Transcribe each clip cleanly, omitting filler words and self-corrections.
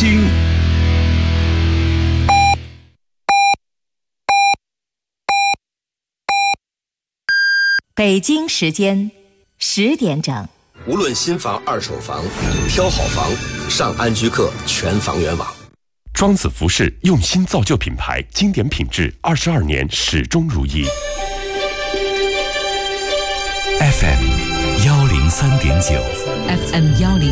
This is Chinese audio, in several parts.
京。 北京时间10点整。 无论新房、二手房，挑好房，上安居客全房源网。 庄子服饰用心造就品牌，经典品质，22年始终如一。 FM 103.9 FM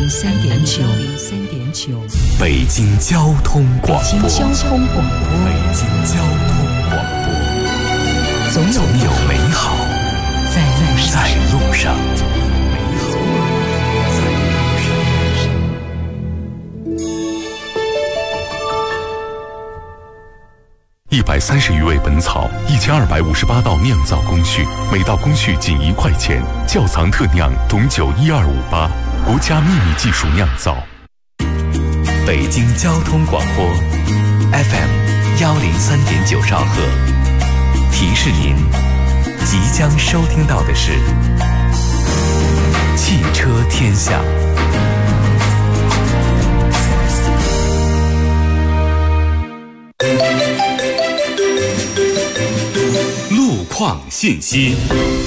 103.9 北京交通广播。 北京交通广播。 北京交通广播。总有美好在路上。130余味本草，1258道酿造工序，每道工序仅1块钱。窖藏特酿董酒12588，国家秘密技术酿造。北京交通广播 FM 103.9兆赫，提示您即将收听到的是汽车天下。 路况信息。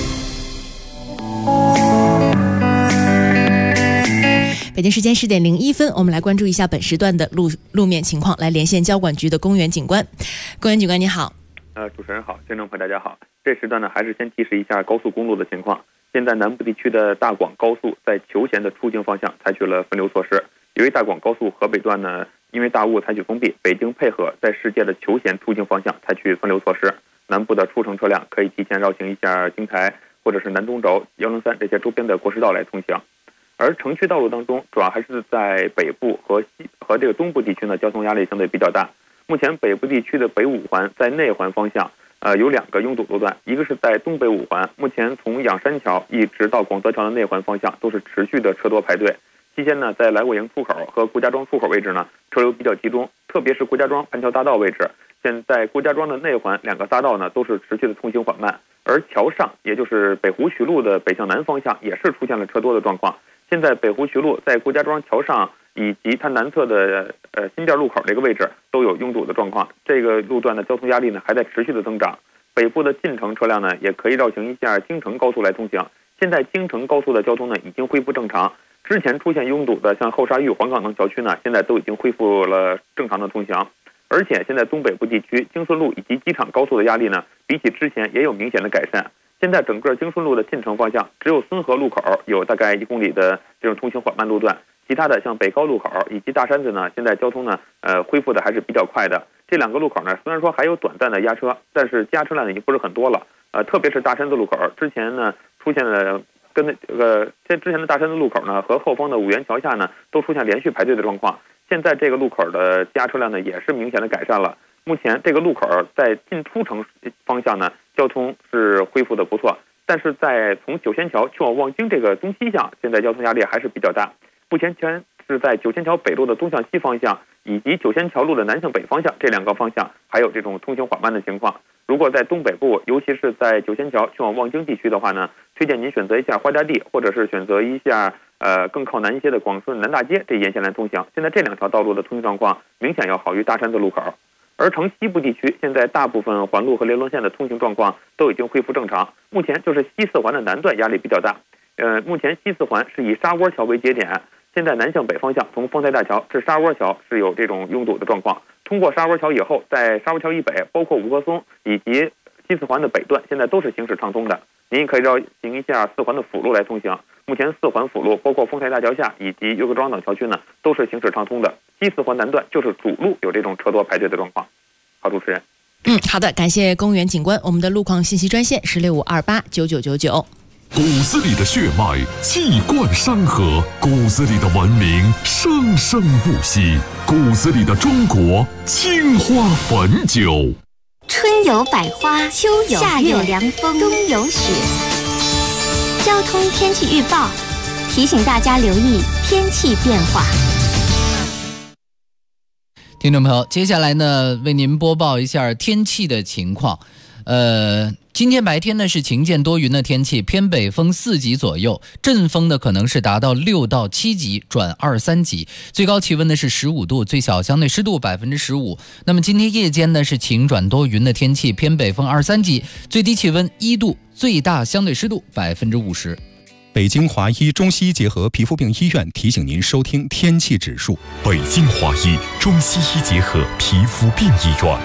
北京时间10点01分，我们来关注一下本时段的路面情况，来连线交管局的公园警官。公园警官你好。 主持人好，听众朋友大家好。这时段呢，还是先提示一下高速公路的情况。现在南部地区的大广高速在求贤的出境方向采取了分流措施，由于大广高速河北段呢，因为大雾采取封闭，北京配合在世界的求贤出境方向采取分流措施。南部的出城车辆可以提前绕行一下京台或者是南中轴、103这些周边的国师道来通行。而城区道路当中，主要还是在北部和这个东部地区呢，交通压力相对比较大。目前北部地区的北五环在内环方向，有2个拥堵路段，一个是在东北五环，目前从仰山桥一直到广泽桥的内环方向都是持续的车多排队。期间呢，在来过营出口和顾家庄出口位置呢，车流比较集中，特别是顾家庄盘桥大道位置。现在顾家庄的内环2个大道呢，都是持续的通行缓慢，而桥上，也就是北湖渠路的北向南方向，也是出现了车多的状况。现在北湖渠路在顾家庄桥上以及它南侧的新店路口这个位置都有拥堵的状况，这个路段的交通压力呢还在持续的增长。北部的进城车辆呢，也可以绕行一下京承高速来通行。现在京承高速的交通呢已经恢复正常，之前出现拥堵的像后沙峪、黄岗等小区呢，现在都已经恢复了正常的通行。而且现在东北部地区京顺路以及机场高速的压力呢，比起之前也有明显的改善。现在整个京顺路的进城方向，只有孙河路口有大概1公里的这种通行缓慢路段，其他的像北高路口以及大山子呢，现在交通呢恢复的还是比较快的。这2个路口呢，虽然说还有短暂的压车，但是加车量已经不是很多了。特别是大山子路口，之前呢出现了跟之前的大山子路口呢和后方的五元桥下呢都出现连续排队的状况。现在这个路口的加车量呢也是明显的改善了。目前这个路口在进出城方向呢，交通是恢复的不错，但是在从九仙桥去往望京这个东西向，现在交通压力还是比较大。目前是在九仙桥北路的东向西方向以及九仙桥路的南向北方向这2个方向还有这种通行缓慢的情况。如果在东北部，尤其是在九仙桥去往望京地区的话呢，推荐您选择一下花家地，或者是选择一下更靠南一些的广顺南大街这沿线来通行。现在这2条道路的通行状况明显要好于大山子路口。而城西部地区，现在大部分环路和联络线的通行状况都已经恢复正常。目前就是西四环的南段压力比较大。目前西四环是以沙窝桥为节点，现在南向北方向从丰台大桥至沙窝桥是有这种拥堵的状况。通过沙窝桥以后，在沙窝桥以北，包括五棵松以及西四环的北段，现在都是行驶畅通的。您也可以绕行一下4环的辅路来通行。目前4环辅路包括丰台大桥下以及岳各庄等桥区呢，都是行驶畅通的。西四环南段就是主路有这种车多排队的状况。好，主持人。 好的，感谢公园警官。我们的路况信息专线1652899999。 骨子里的血脉气贯山河，骨子里的文明生生不息，骨子里的中国青花汾酒。 春有百花，秋有夏有凉风，冬有雪。交通天气预报提醒大家留意天气变化。 听众朋友，接下来呢，为您播报一下天气的情况。 今天白天呢是晴见多云的天气，偏北风4级左右，阵风呢可能是达到6到7级转2、3级，最高气温呢是15度，最小相对湿度15%。那么今天夜间呢是晴转多云的天气，偏北风2、3级，最低气温1度，最大相对湿度50%。 北京华医中西医结合皮肤病医院提醒您收听天气指数。 北京华医中西医结合皮肤病医院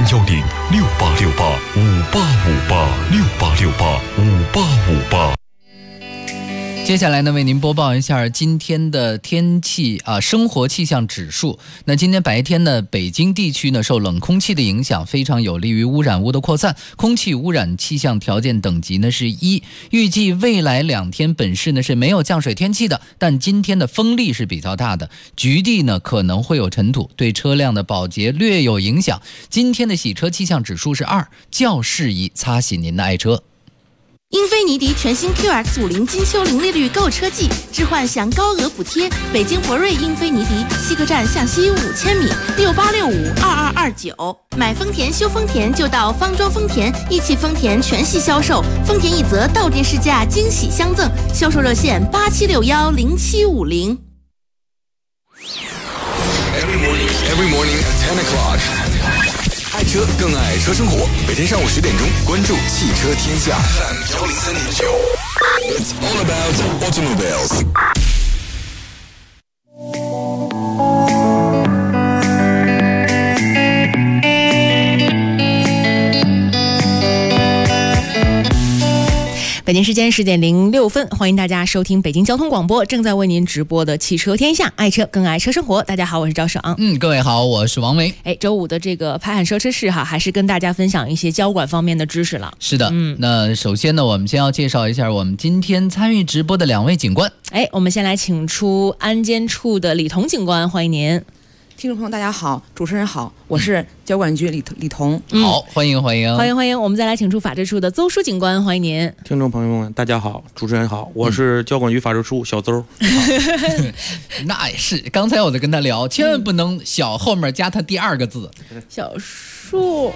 ，0106868586868685858。 接下来呢，为您播报一下今天的天气生活气象指数。那今天白天呢，北京地区呢受冷空气的影响，非常有利于污染物的扩散，空气污染气象条件等级呢是1。预计未来2天本市呢是没有降水天气的，但今天的风力是比较大的，局地呢可能会有尘土，对车辆的保洁略有影响。今天的洗车气象指数是2，较适宜擦洗您的爱车。 英菲尼迪全新 QX50金秋零利率购车季，置换享高额补贴。北京博瑞英菲尼迪西客站向西5000米，68652229。买丰田修丰田就到方庄丰田，一汽丰田全系销售，丰田一则到店试驾惊喜相赠，销售热线87610750。 Every morning at 10 o'clock. 爱车更爱车生活，每天上午10点钟，关注汽车天下。103.9 It's all about automobiles. 北京时间10点06分，欢迎大家收听北京交通广播正在为您直播的汽车天下，爱车更爱车生活。大家好，我是赵爽。 各位好，我是王维。 周五的这个拍案说车室还是跟大家分享一些交管方面的知识了。 是的，那首先呢，我们先要介绍一下我们今天参与直播的2位警官。 我们先来请出安监处的李彤警官，欢迎您。 听众朋友大家好，主持人好，我是交管局李彤。 好，欢迎。 我们再来请出法制处的邹书警官，欢迎您。 听众朋友们大家好，主持人好，我是交管局法制处小邹。 那也是，刚才我在跟他聊，千万不能小后面加他第2个字。 小树，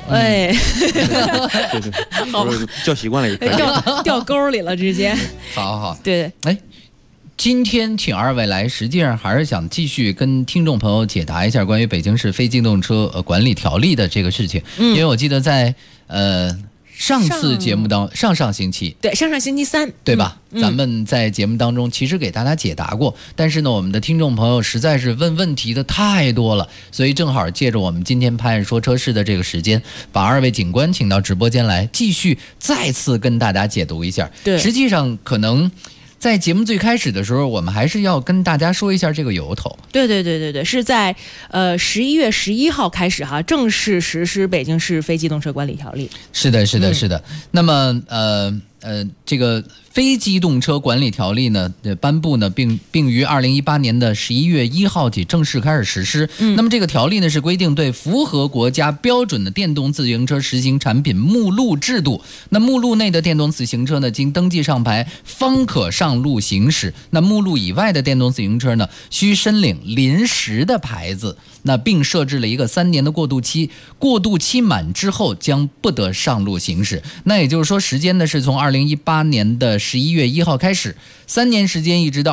好，叫习惯了也可以， 掉沟里了直接。 好， 对， 今天请2位来，实际上还是想继续跟听众朋友解答一下关于北京市非机动车管理条例的这个事情。因为我记得在上次节目当上星期， 对，上星期3， 对吧？咱们在节目当中其实给大家解答过，但是呢，我们的听众朋友实在是问题的太多了，所以正好借着我们今天拍案说车室的这个时间，把2位警官请到直播间来，继续再次跟大家解读一下。 对， 实际上可能在节目最开始的时候，我们还是要跟大家说一下这个由头。 对，是在11月11号开始正式实施北京市非机动车管理条例。 是的。那么这个非机动车管理条例呢颁布呢，并于2018年的11月1号起正式开始实施。那么这个条例呢是规定对符合国家标准的电动自行车实行产品目录制度。那目录内的电动自行车呢，经登记上牌方可上路行驶。那目录以外的电动自行车呢，需申领临时的牌子。那并设置了一个3年的过渡期，过渡期满之后将不得上路行驶。那也就是说，时间呢是从2018年的11月1号开始，3年时间一直到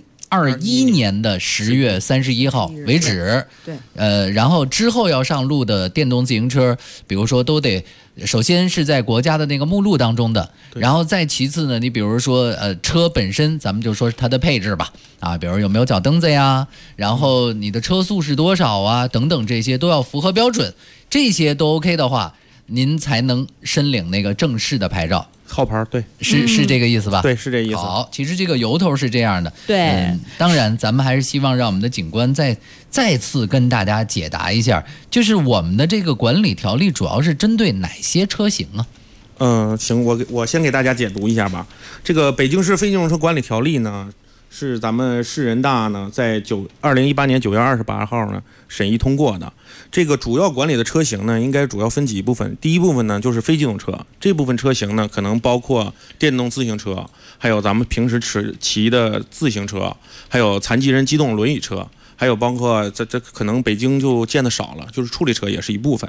2021年的10月31号为止。 对， 然后之后要上路的电动自行车，比如说都得首先是在国家的那个目录当中的，然后再其次呢，你比如说车本身，咱们就说它的配置吧，比如有没有脚蹬子呀，然后你的车速是多少啊，等等，这些都要符合标准，这些都 OK 的话，您才能申领那个正式的牌照。 号牌，对， 是这个意思吧？ 对，是这意思。 好，其实这个由头是这样的。 对， 当然咱们还是希望让我们的警官再次跟大家解答一下，就是我们的这个管理条例主要是针对哪些车型啊？ 行，我先给大家解读一下吧。这个北京市非机动车管理条例呢，是咱们市人大呢在2018年9月28号呢审议通过的。这个主要管理的车型呢，应该主要分几部分。第一部分呢就是非机动车，这部分车型呢可能包括电动自行车，还有咱们平时骑的自行车，还有残疾人机动轮椅车，还有包括这可能北京就见得少了，就是处理车也是一部分。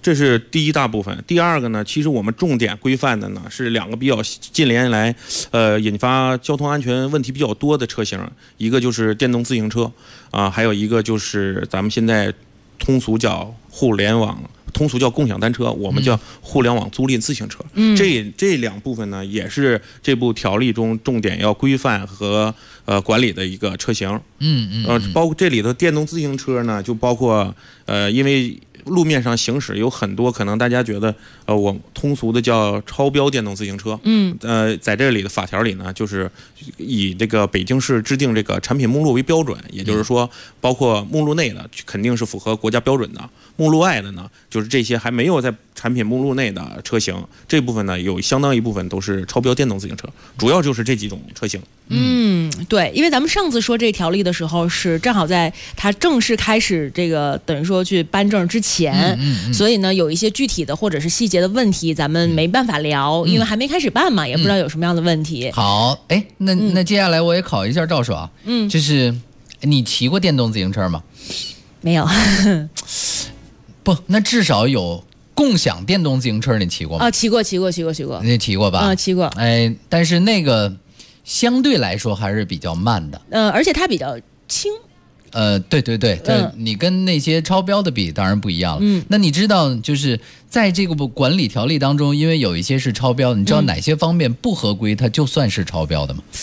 这是第一大部分。第二个呢，其实我们重点规范的呢是两个比较近年来引发交通安全问题比较多的车型，一个就是电动自行车啊，还有一个就是咱们现在通俗叫互联网。通俗叫共享单车，我们叫互联网租赁自行车。这两部分呢，也是这部条例中重点要规范和管理的一个车型。包括这里头电动自行车呢，就包括因为路面上行驶有很多可能大家觉得我通俗的叫超标电动自行车。在这里的法条里呢，就是以这个北京市制定这个产品目录为标准，也就是说，包括目录内的肯定是符合国家标准的，目录外的呢，就是这些还没有在产品目录内的车型，这部分呢有相当一部分都是超标电动自行车，主要就是这几种车型。 对，因为咱们上次说这条例的时候是正好在它正式开始这个等于说去颁证之前，所以呢有一些具体的或者是细节的问题咱们没办法聊，因为还没开始办嘛，也不知道有什么样的问题。 好，哎，那接下来我也考一下赵爽，就是你骑过电动自行车吗？ 没有。 不，那至少有共享电动自行车，你骑过吗？ 骑过。 你骑过吧？ 骑过。 哎，但是那个相对来说还是比较慢的。 而且它比较轻。 对，你跟那些超标的比，当然不一样了。那你知道，就是在这个管理条例当中，因为有一些是超标，你知道哪些方面不合规，它就算是超标的吗？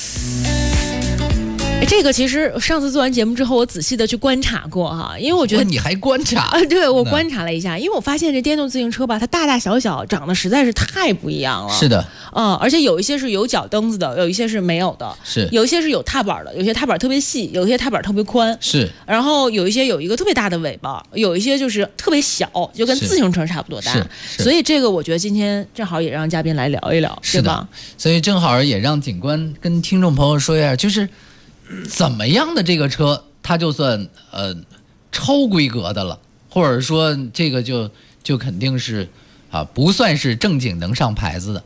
这个其实上次做完节目之后，我仔细的去观察过哈，因为我觉得你还观察对，我观察了一下，因为我发现这电动自行车吧，它大大小小长得实在是太不一样了。 是的， 而且有一些是有脚蹬子的，有一些是没有的， 是有一些是有踏板的，有些踏板特别细，有些踏板特别宽， 是。 然后有一些有一个特别大的尾巴，有一些就是特别小，就跟自行车差不多大。所以这个我觉得今天正好也让嘉宾来聊一聊， 是吧？所以正好也让警官跟听众朋友说一下，就是怎么样的这个车它就算超规格的了，或者说这个就肯定是不算是正经能上牌子的。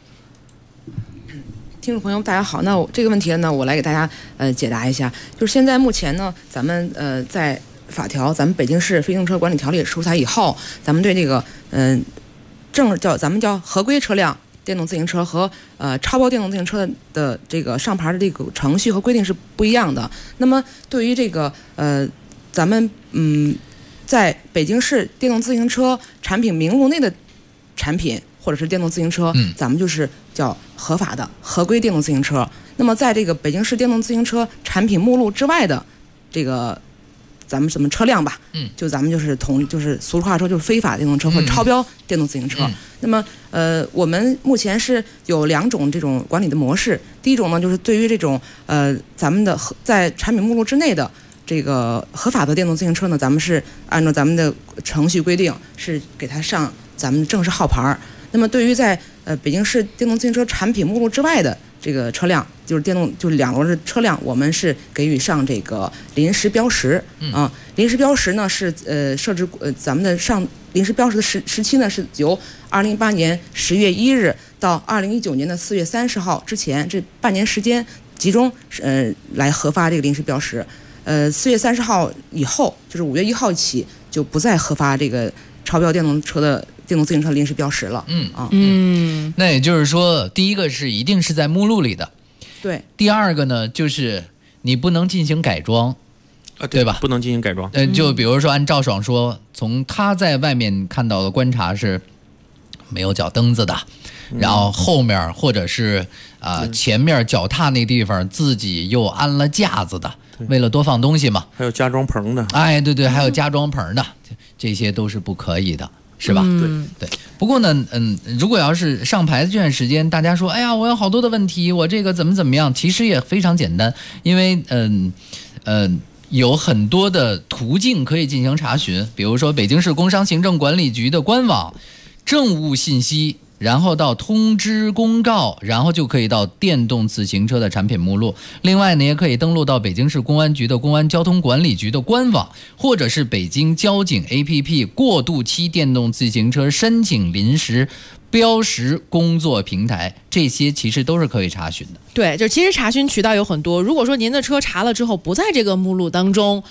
听众朋友大家好，那这个问题呢，我来给大家解答一下。就是现在目前呢，咱们在法条，咱们北京市非机动车管理条例出台以后，咱们对这个咱们叫合规车辆电动自行车和超标电动自行车的这个上牌的这个程序和规定是不一样的。那么对于这个咱们在北京市电动自行车产品名录内的产品或者是电动自行车，咱们就是叫合法的合规电动自行车。那么在这个北京市电动自行车产品目录之外的这个咱们什么车辆吧，就咱们就是俗话说就是非法电动车或者超标电动自行车。那么我们目前是有两种这种管理的模式。第一种呢，就是对于这种咱们的在产品目录之内的这个合法的电动自行车呢，咱们是按照咱们的程序规定是给它上咱们正式号牌。那么对于在北京市电动自行车产品目录之外的这个车辆，就是两轮的车辆，我们是给予上这个临时标识临时标识呢是设置咱们的上临时标识的时期呢是由2018年10月1日到2019年的4月30号之前，这半年时间集中来核发这个临时标识。4月30号以后，就是5月1号起就不再核发这个超标电动自行车临时标识了。 那也就是说，第一个是一定是在目录里的， 对。 第二个呢，就是你不能进行改装，对吧？ 不能进行改装。 就比如说按赵爽说，从他在外面看到的观察是没有脚蹬子的，然后后面或者是前面脚踏那地方自己又安了架子的，为了多放东西嘛。 还有加装棚的。 哎，对，还有加装棚的，这些都是不可以的。是吧？对。不过呢，如果要是上牌子这段时间，大家说，哎呀，我有好多的问题，我这个怎么样？其实也非常简单，因为有很多的途径可以进行查询，比如说北京市工商行政管理局的官网、政务信息，然后到通知公告，然后就可以到电动自行车的产品目录。另外呢，也可以登录到北京市公安局的公安交通管理局的官网，或者是北京交警 APP 过渡期电动自行车申请临时标识工作平台，这些其实都是可以查询的。 对，就其实查询渠道有很多。如果说您的车查了之后不在这个目录当中，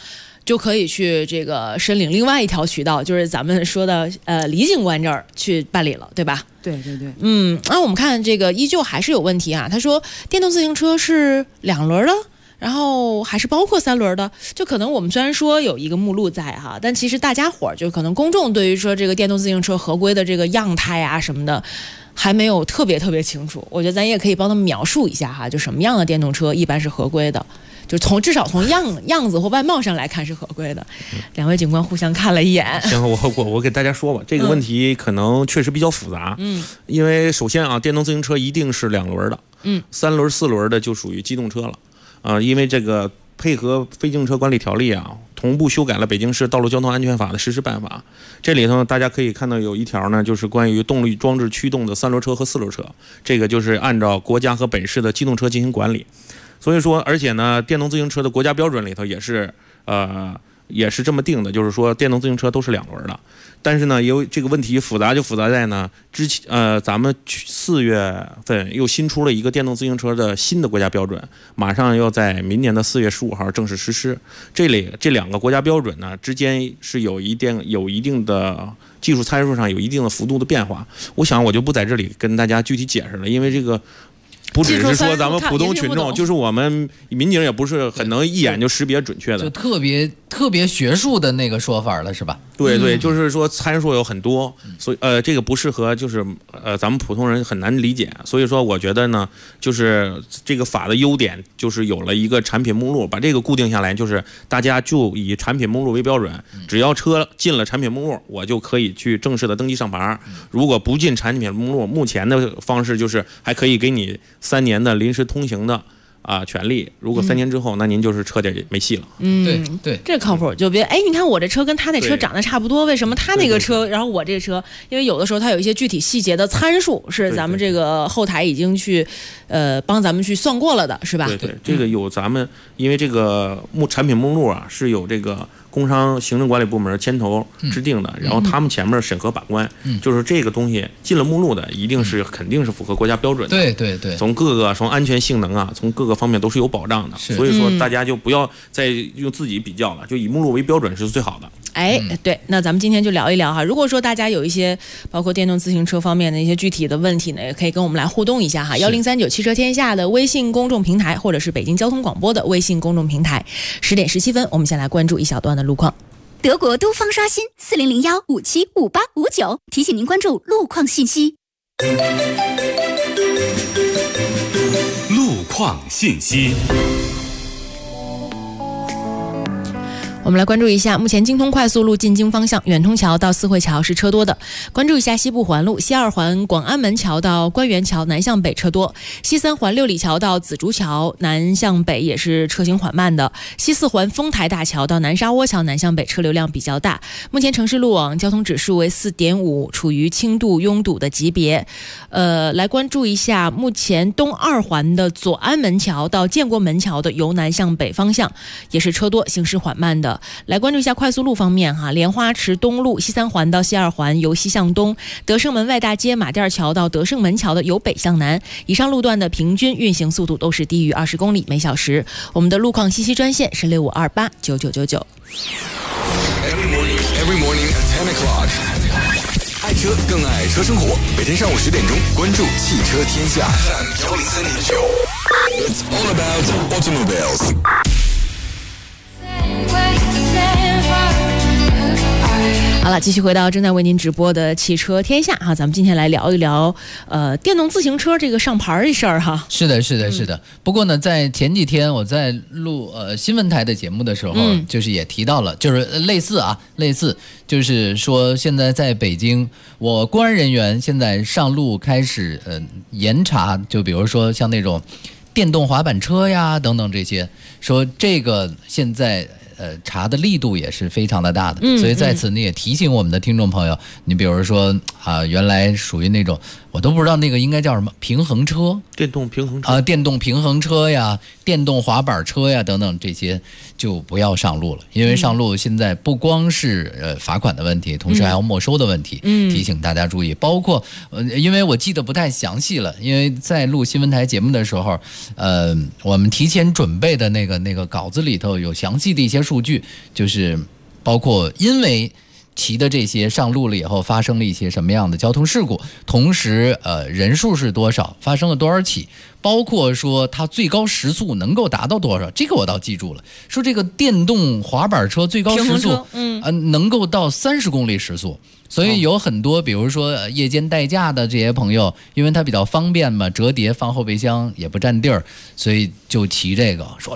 就可以去这个申领另外一条渠道，就是咱们说的李警官这儿去办理了，对吧？ 对对对。 那我们看这个依旧还是有问题啊。他说电动自行车是2轮的。然后还是包括3轮的，就可能我们虽然说有一个目录在哈，但其实大家伙儿就可能公众对于说这个电动自行车合规的这个样态啊什么的，还没有特别清楚。我觉得咱也可以帮他们描述一下哈，就什么样的电动车一般是合规的，就至少从样子或外貌上来看是合规的。2位警官互相看了一眼。 行，我给大家说吧，这个问题可能确实比较复杂。因为首先啊，电动自行车一定是2轮的，3轮、4轮的就属于机动车了。因为这个配合非机动车管理条例啊，同步修改了北京市道路交通安全法的实施办法。这里头大家可以看到有一条呢，就是关于动力装置驱动的3轮车和4轮车，这个就是按照国家和本市的机动车进行管理。所以说，而且呢，电动自行车的国家标准里头也是这么定的，就是说电动自行车都是2轮的。但是呢，有这个问题复杂在呢，咱们4月份又新出了一个电动自行车的新的国家标准，马上要在明年的4月15号正式实施。这2个国家标准呢之间是有一定的技术参数上有一定的幅度的变化。我想我就不在这里跟大家具体解释了，因为这个不只是说咱们普通群众，就是我们民警也不是很能一眼就识别准确的， 就特别学术的那个说法了，是吧？ 对，就是说参数有很多，所以这个不适合就是咱们普通人很难理解。所以说我觉得呢，就是这个法的优点就是有了一个产品目录，把这个固定下来，就是大家就以产品目录为标准，只要车进了产品目录，我就可以去正式的登记上牌。如果不进产品目录，目前的方式就是还可以给你3年的临时通行的权利。如果3年之后，那您就是车得没戏了。 对， 这靠谱。就别你看我这车跟他那车长得差不多，为什么他那个车，然后我这个车？因为有的时候它有一些具体细节的参数是咱们这个后台已经去帮咱们去算过了的，是吧？ 对，这个有咱们因为这个产品目录啊是有这个工商行政管理部门牵头制定的，然后他们前面审核把关，就是这个东西进了目录的，肯定是符合国家标准的。 对， 从安全性能啊，从各个方面都是有保障的。所以说大家就不要再用自己比较了，就以目录为标准是最好的。 对，那咱们今天就聊一聊哈。如果说大家有一些包括电动自行车方面的一些具体的问题呢，也可以跟我们来互动一下哈。1039汽车天下的微信公众平台，或者是北京交通广播的微信公众平台。10点17分，我们先来关注一小段的路况。 德国都方刷新4001575859，提醒您关注路况信息。 路况信息。 我们来关注一下，目前京通快速路进京方向远通桥到四惠桥是车多的。关注一下西部环路西2环广安门桥到官园桥南向北车多，西3环六里桥到紫竹桥南向北也是车行缓慢的，西4环丰台大桥到南沙窝桥南向北车流量比较大。目前城市路网交通指数为4.5，处于轻度拥堵的级别。来关注一下目前东2环的左安门桥到建国门桥的由南向北方向也是车多，行驶缓慢的。来关注一下快速路方面哈，莲花池东路西3环到西2环由西向东，德胜门外大街马甸桥到德胜门桥的由北向南，以上路段的平均运行速度都是低于20公里每小时。我们的路况信息专线是65289999。 Every morning at 10 o'clock， 爱车更爱车生活，每天上午10点钟关注汽车天下103.9。It's all about automobiles。 好了，继续回到正在为您直播的汽车天下哈，咱们今天来聊一聊电动自行车这个上牌的事儿哈。 是的。不过呢，在前几天我在录新闻台的节目的时候，就是也提到了，就是类似，就是说现在在北京，我公安人员现在上路开始严查，就比如说像那种电动滑板车呀等等这些，说这个现在查的力度也是非常的大的，所以在此呢也提醒我们的听众朋友，你比如说原来属于那种我都不知道那个应该叫什么平衡车， 电动平衡车电动平衡车呀，电动滑板车呀等等这些就不要上路了，因为上路现在不光是罚款的问题，同时还有没收的问题，提醒大家注意。包括因为我记得不太详细了，因为在录新闻台节目的时候，我们提前准备的那个稿子里头有详细的一些数数据，就是包括因为骑的这些上路了以后发生了一些什么样的交通事故，同时人数是多少，发生了多少起，包括说它最高时速能够达到多少，这个我倒记住了。说这个电动滑板车最高时速能够到30公里时速。所以有很多，比如说夜间代驾的这些朋友，因为它比较方便嘛，折叠放后备箱也不占地儿，所以就骑这个，说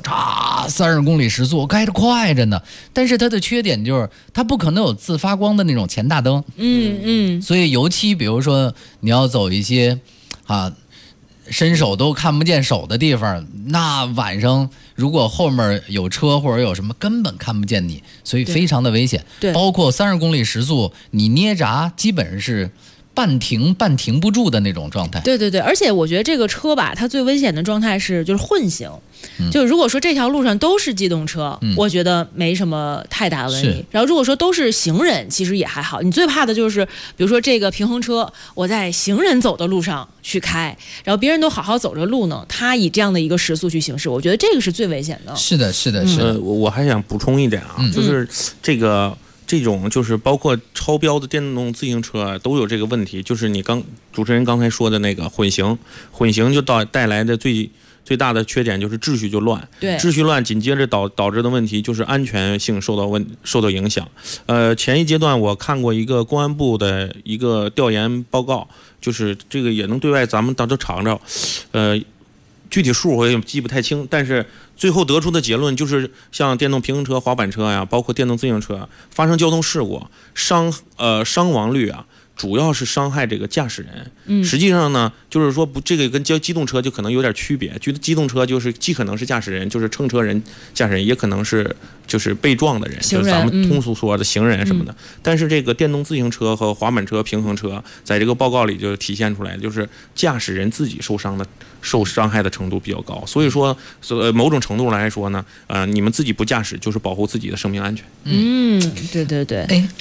30公里时速，开得快着呢。但是它的缺点就是它不可能有自发光的那种前大灯，所以尤其比如说你要走一些伸手都看不见手的地方，那晚上如果后面有车或者有什么，根本看不见你，所以非常的危险。 对， 包括30公里时速，你捏闸基本是半停不住的那种状态。 对对对，而且我觉得这个车吧，它最危险的状态就是混行。就如果说这条路上都是机动车，我觉得没什么太大的问题。然后如果说都是行人，其实也还好。你最怕的就是，比如说这个平衡车，我在行人走的路上去开，然后别人都好好走着路呢，他以这样的一个时速去行驶，我觉得这个是最危险的。 是的，是的，是的。 我还想补充一点啊，就是这种就是包括超标的电动自行车都有这个问题，就是你主持人刚才说的那个混行就带来的最大的缺点就是秩序就乱， 对， 秩序乱紧接着导致的问题就是安全性受到影响。前一阶段我看过一个公安部的一个调研报告，就是这个也能对外咱们都尝着，具体数我也记不太清，但是最后得出的结论就是，像电动平衡车、滑板车呀，包括电动自行车发生交通事故，伤亡率啊，主要是伤害这个驾驶人。实际上呢，就是说这个跟机动车就可能有点区别。机动车就是既可能是驾驶人，就是乘车人、驾驶人，也可能是就是被撞的人，就是咱们通俗说的行人什么的。但是这个电动自行车和滑板车、平衡车，在这个报告里就体现出来，就是驾驶人自己受伤害的程度比较高。所以说，某种程度来说呢，你们自己不驾驶，就是保护自己的生命安全。 对对对。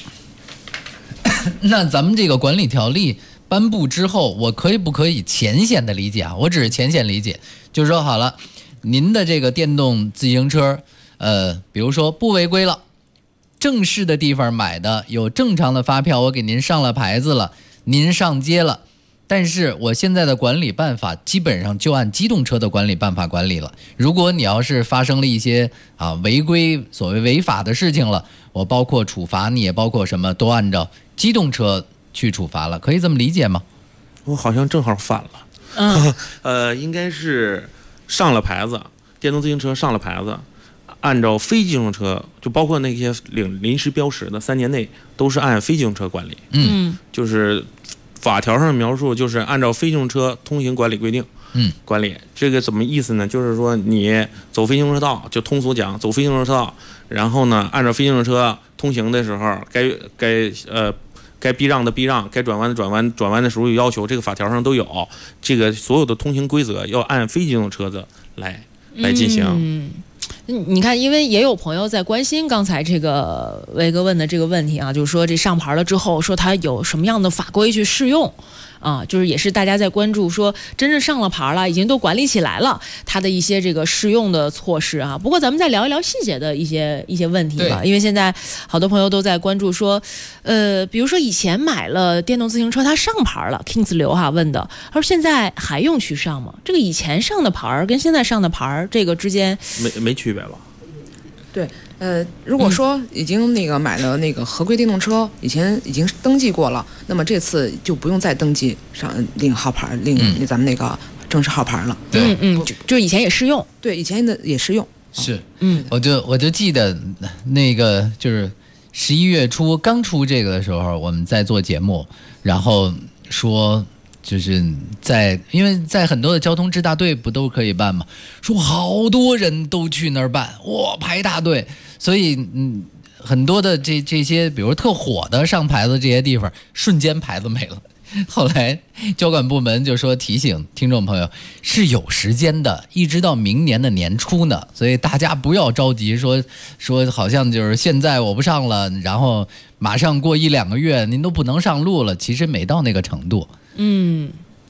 那咱们这个管理条例颁布之后，我不可以浅显的理解啊？我只是浅显理解，就是说好了，您的这个电动自行车，比如说不违规了，正式的地方买的，有正常的发票，我给您上了牌子了，您上街了，但是我现在的管理办法基本上就按机动车的管理办法管理了。如果你要是发生了一些违规所谓违法的事情了，我包括处罚你，也包括什么都按照机动车去处罚了，可以这么理解吗？ 我好像正好反了。应该是上了牌子，电动自行车上了牌子，按照非机动车，就包括那些临时标识的3年内都是按非机动车管理。就是法条上的描述就是按照非机动车通行管理规定管理。这个怎么意思呢？就是说你走非机动车道，就通俗讲走非机动车道，然后呢按照非机动车通行的时候该避让的避让，该转弯的转弯，转弯的时候有要求，这个法条上都有。这个所有的通行规则要按非机动车的来进行。 你看，因为也有朋友在关心刚才这个威哥问的这个问题啊，就是说这上牌了之后，说它有什么样的法规去适用啊？就是也是大家在关注，说真正上了牌了，已经都管理起来了，它的一些这个适用的措施啊。不过咱们再聊一聊细节的一些问题吧，因为现在好多朋友都在关注说，比如说以前买了电动自行车，它上牌了 ，Kings 刘问的，他说现在还用去上吗？这个以前上的牌跟现在上的牌这个之间没区别吧？ 对，如果说已经买了合规电动车，以前已经登记过了，那么这次就不用再登记上领号牌，领咱们那个正式号牌了。 对， 就是以前也适用。 对，以前的也适用。 是，我就记得那个就是11月初刚出这个的时候，我们在做节目，然后说。就是因为在很多的交通支大队不都可以办吗？说好多人都去那儿办，哇，排大队。所以很多的这些，比如特火的上牌子这些地方，瞬间牌子没了。后来交管部门就说提醒听众朋友是有时间的，一直到明年的年初呢，所以大家不要着急说好像就是现在我不上了，然后马上过1-2个月您都不能上路了，其实没到那个程度。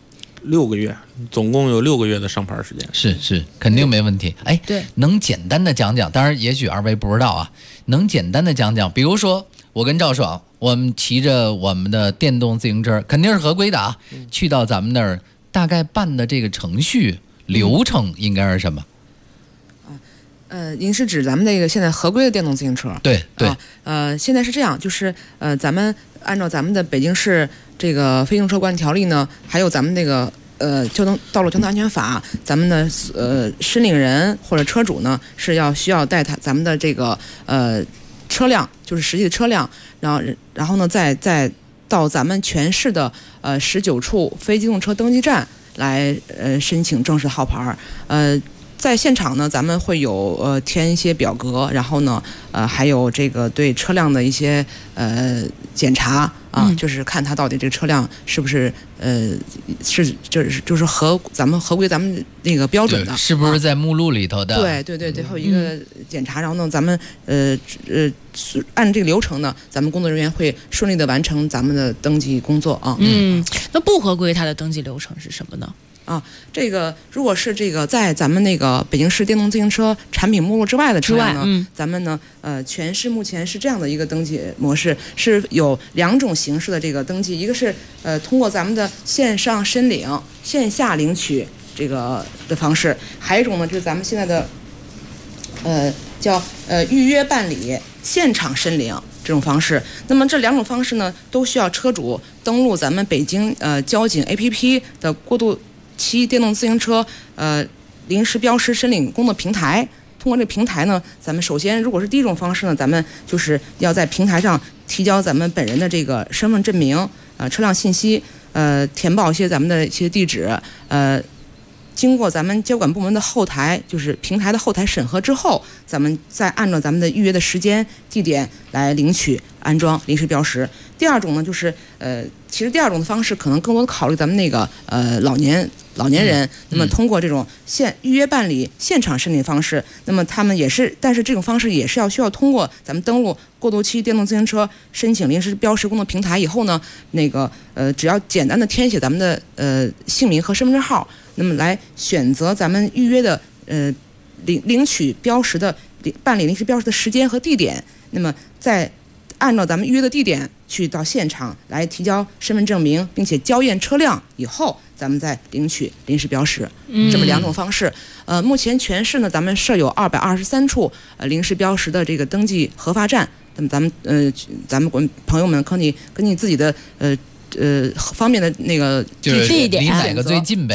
6个月，总共有6个月的上牌时间。 是，肯定没问题。哎， 对， 能简单的讲讲？当然，也许二位不知道啊，能简单的讲讲？比如说，我跟赵爽，我们骑着我们的电动自行车，肯定是合规的啊，去到咱们那儿，大概办的这个程序流程应该是什么？ 您是指咱们那个现在合规的电动自行车？ 对。 现在是这样，就是咱们按照咱们的北京市这个非机动车管理条例呢，还有咱们那个道路交通安全法，咱们的申领人或者车主呢是需要带咱们的这个车辆，就是实际的车辆，然后呢再到咱们全市的19处非机动车登记站来申请正式号牌。在现场呢，咱们会有填一些表格，然后呢还有这个对车辆的一些检查啊，就是看它到底这个车辆是不是就是咱们合规咱们那个标准的， 是不是在目录里头的？ 对，会有一个检查，然后呢咱们按这个流程呢，咱们工作人员会顺利的完成咱们的登记工作啊。 那不合规它的登记流程是什么呢？ 这个如果是这个在咱们那个北京市电动自行车产品目录之外的车辆呢，咱们呢全市目前是这样的一个登记模式，是有2种形式的这个登记，一个是通过咱们的线上申领、线下领取这个的方式，还有一种呢就是咱们现在的叫预约办理、现场申领这种方式。那么这2种方式呢，都需要车主登录咱们北京交警 APP 的过渡期电动自行车临时标识申领工作平台。通过这个平台呢，咱们首先如果是第一种方式呢，咱们就是要在平台上提交咱们本人的这个身份证明、车辆信息，填报一些咱们的一些地址，经过咱们交管部门的后台，就是平台的后台审核之后，咱们再按照咱们的预约的时间、地点来领取、安装临时标识。第二种呢，就是其实第二种的方式可能更多的考虑咱们那个老年人，那么通过这种预约办理、现场申领方式，那么他们也是，但是这种方式也是需要通过咱们登录过渡期电动自行车申请临时标识工作平台以后呢，那个只要简单的填写咱们的姓名和身份证号，那么来选择咱们预约的领取标识的办理临时标识的时间和地点，那么再按照咱们预约的地点去到现场来提交身份证明，并且交验车辆以后，咱们再领取临时标识。这么2种方式。目前全市呢，咱们设有223处临时标识的这个登记核发站。那么咱们朋友们可以根据自己的方面的那个地点，离哪个最近呗？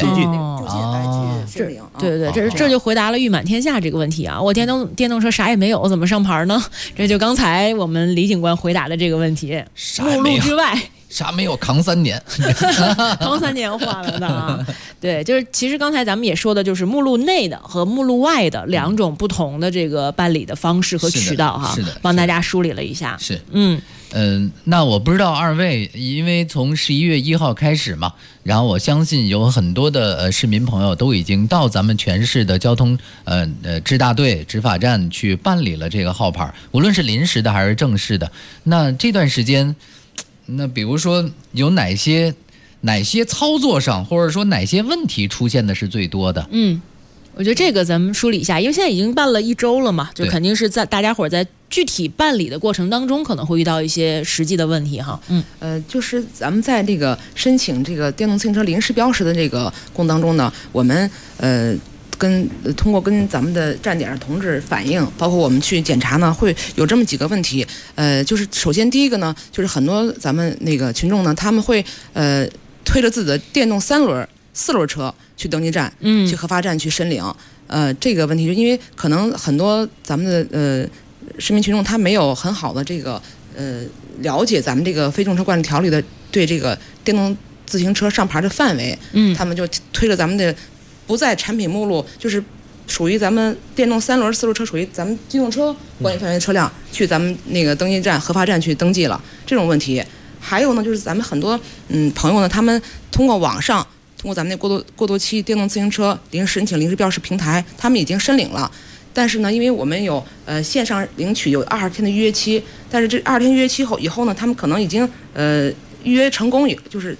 对，这就回答了誉满天下这个问题啊！我电动车啥也没有，怎么上牌呢？这就刚才我们李警官回答的这个问题。目录之外啥没有，扛3年， 扛3年换了的啊！对，就是其实刚才咱们也说的，就是目录内的和目录外的2种不同的这个办理的方式和渠道哈，帮大家梳理了一下。 那我不知道二位，因为从11月1号开始嘛，然后我相信有很多的市民朋友都已经到咱们全市的交通支大队、执法站去办理了这个号牌，无论是临时的还是正式的。那这段时间，那比如说有哪些操作上，或者说哪些问题出现的是最多的？ 我觉得这个咱们梳理一下，因为现在已经办了1周了嘛，就肯定是在大家伙在具体办理的过程当中，可能会遇到一些实际的问题哈。 就是咱们在这个申请这个电动自行车临时标识的这个过程当中呢，我们通过跟咱们的站点上同志反映，包括我们去检查呢，会有这么几个问题。就是首先第一个呢，就是很多咱们那个群众呢，他们会推着自己的电动4轮车去登记站，去核发站去申领。这个问题就因为可能很多咱们的市民群众他没有很好的这个了解咱们这个非机动车管理条例的对这个电动自行车上牌的范围，他们就推着咱们的不在产品目录，就是属于咱们电动4轮车属于咱们机动车管理范围的车辆，去咱们那个登记站、核发站去登记了，这种问题。还有呢，就是咱们很多朋友呢，他们通过网上，通过咱们那过渡期电动自行车申请临时标识平台，他们已经申领了。但是呢，因为我们有线上领取有20天的预约期，但是这20天预约期以后呢，他们可能已经预约成功，就是